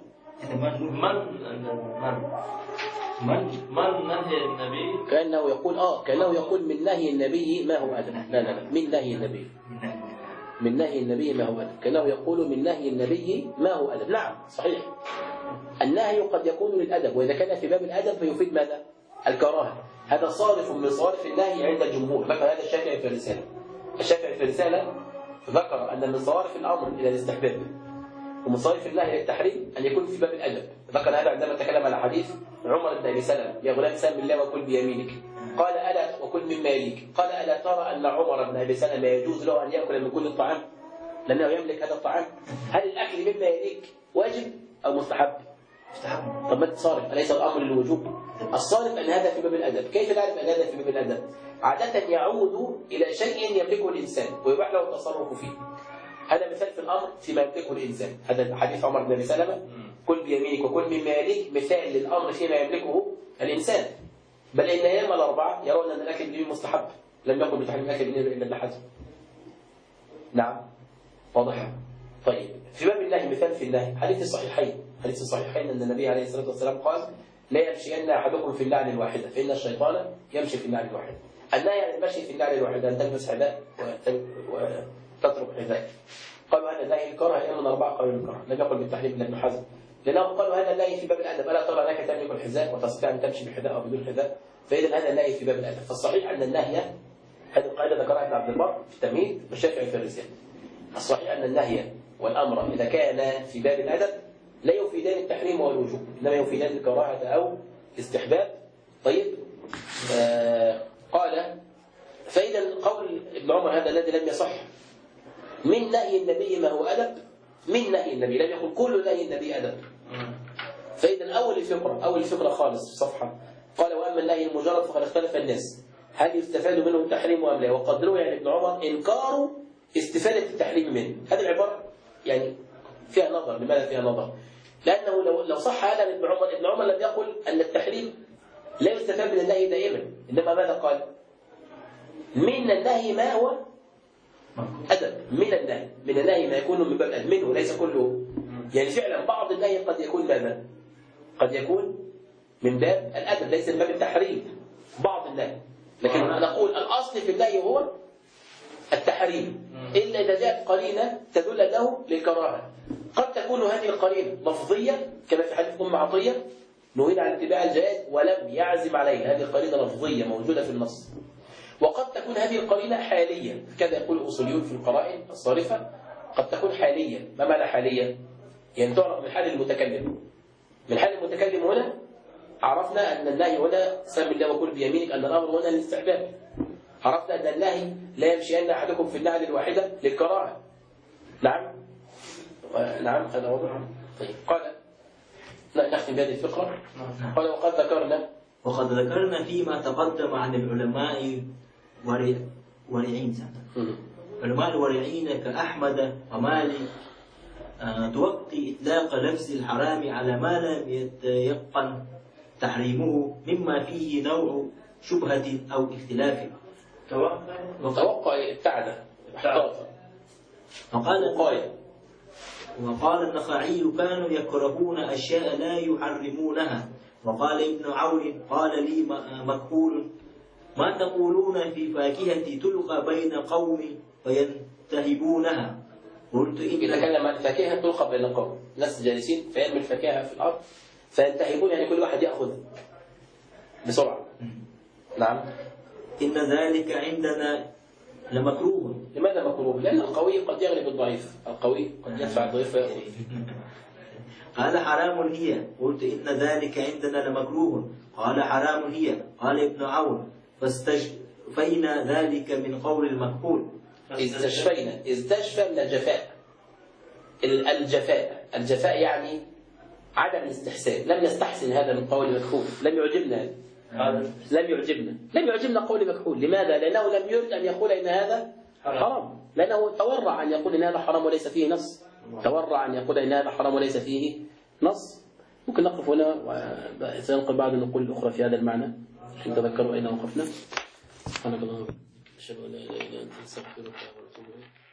من نهي النبي، كأنه يقول من نهي النبي ما هو أدب. لا من نهي النبي، من نهي النبي ما هو أدب، كأنه يقول من نهي النبي ما هو أدب. نعم صحيح، النهي قد يكون للأدب، وإذا كان في باب الأدب فيفيد ماذا؟ الكراهة. هذا صارف من صارف النهي عند الجمهور. ذكر هذا الشافعي في الرسالة. الشافعي في الرسالة ذكر أن من صارف الأمر إلى الاستحباب ومن صارف النهي إلى التحريم أن يكون في باب الأدب. ذكر هذا عندما تكلم على حديث عمر بن أبي سلمة: يا غلام سم بالله وكل بيمينك. قال: ألا وكل مما يليك. قال: ألا ترى أن عمر بن أبي سلمة يجوز له أن يأكل من كل الطعام لأنه يملك هذا الطعام؟ هل الأكل مما يليك واجب أو مستحب؟ طب ما تصارف، أليس الأمر للوجوب؟ الصارف أن هذا في باب الأدب. كيف نعرف أن هذا في باب الأدب؟ عادة يعود إلى شيء يملكه الإنسان ويباح له التصرف فيه. هذا مثال في الأمر فيما يملكه الإنسان. هذا حديث عمر بن أبي سلمة: كل بيمينك وكل مما يليك، مثال للأمر فيما يملكه الإنسان. بل إن الأئمة الأربعة يرون أن الأكل باليمين مستحب، لم يقل بتحريم الأكل باليمين إلا ابن حزم. نعم واضح. طيب في باب الله مثال في الله حديث الصحيحين أن النبي عليه الصلاة والسلام قال: لا يمشين أحدكم في النعل الواحدة فإن الشيطان يمشي في النعل الواحدة. النهي عن المشي في النعل الواحدة أن تلبس حذاء وتترك حذاء. قالوا هذا النهي الكره، الأئمة الأربعة قالوا الكره، لم يقل بالتحريم إلا ابن حزم، لأنهم قالوا هذا النهي في باب الأدب. ألا ترى أنك تملك الحذاء وتستطيع أن تمشي بحذاء أو بدون حذاء؟ فإذا هذا النهي في باب الأدب. فالصحيح أن النهي، هذه القاعدة ذكرها ابن عبد البر في التمهيد والشافعي في الرسالة، الصحيح أن النهي والأمر إذا كان في باب الأدب لا يفيدان التحريم والوجوب، إنما يفيدان الكراهة أو الاستحباب. طيب قال: فإذا قول ابن عمر هذا الذي لم يصح من نهي النبي ما هو أدب، من نهي النبي، لم يقل كل نهي النبي أدب. فإذا أول الفقرة خالص في الصفحة قال: وأما النهي المجرد فقد اختلف الناس هل يستفاد منه التحريم أم لا، وقد روي عن ابن عمر إنكار استفادة التحريم منه. هذه العبارة يعني فيها نظر. لماذا فيها نظر؟ لأنه لو صح هذا من ابن عمر لم يقل أن التحريم لا يستفاد من النهي دائما، إنما ماذا قال؟ من النهي ما هو أدب، من النهي ما يكون من باب الأدب، منه ليس كله. يعني فعلا بعض النهي قد يكون ماذا؟ قد يكون من باب الأدب ليس من باب التحريم، بعض النهي. لكن نقول الأصل في النهي هو التحريم، إلا إذا جاءت قرينة تدل له للكراهة. قد تكون هذه القرينة لفظية كما في حديث أم عطية: نهينا عن اتباع الجائز ولم يعزم عليه. هذه القرينة لفظية موجودة في النص. وقد تكون هذه القرينة حالية، كذا يقول الأصوليون في القرائن الصارفة: قد تكون حالية. ما معنى حالية؟ يعني تعرف من حال المتكلم. من حال المتكلم هنا عرفنا أن النهي هنا سم الله وكل بيمينك، أن الأمر هنا للاستحباب. عرفنا أن النهي لا يمشين أحدكم في النعل الواحدة للكراهة. نعم هذا واضح. طيب قال نختم بهذه الفقرة. قال: وقد ذكرنا فيما تقدم عن العلماء ورعين علماء الورعين كأحمد ومالك توقي إطلاق لفظ الحرام على ما لم يتيقن تحريمه مما فيه نوع شبهة أو اختلاف. توقع ابتعد احتاط. وقال النخعي: كانوا يكرهون أشياء لا يحرمونها. وقال ابن عون: قال لي مكحول: ما تقولون في فاكهة تلقى بين قوم فينتهبونها؟ قلت: إذا كان لما الفاكهة تلقى بين قوم، ناس جالسين فيرمي الفاكهة في الأرض فينتهبون، يعني كل واحد يأخذ بسرعة. نعم. إن ذلك عندنا لمكروه. لماذا مكروه؟ لأن القوي قد يغلب الضعيف، القوي قد يدفع الضعيف فيأخذ. قال: حرام هي. قلت: إن ذلك عندنا لمكروه. قال: حرام هي. قال ابن عون: استشفينا ذلك من قول المنقول. استشفى من الجفاء. الجفاء يعني عدم الاستحسان، لم يستحسن هذا من قول مكحول، لم يعجبنا قول مكحول. لماذا؟ لأنه لم يرد أن يقول إن هذا حرام، لأنه تورع أن يقول إن هذا حرام وليس فيه نص. ممكن نقف هنا وسننقل بعض النقول الأخرى في هذا المعنى عشان تذكروا أين وقفنا. سبحانك اللهم وبحمدك أشهد أن لا إله إلا أنت أستغفرك وأتوب إليك.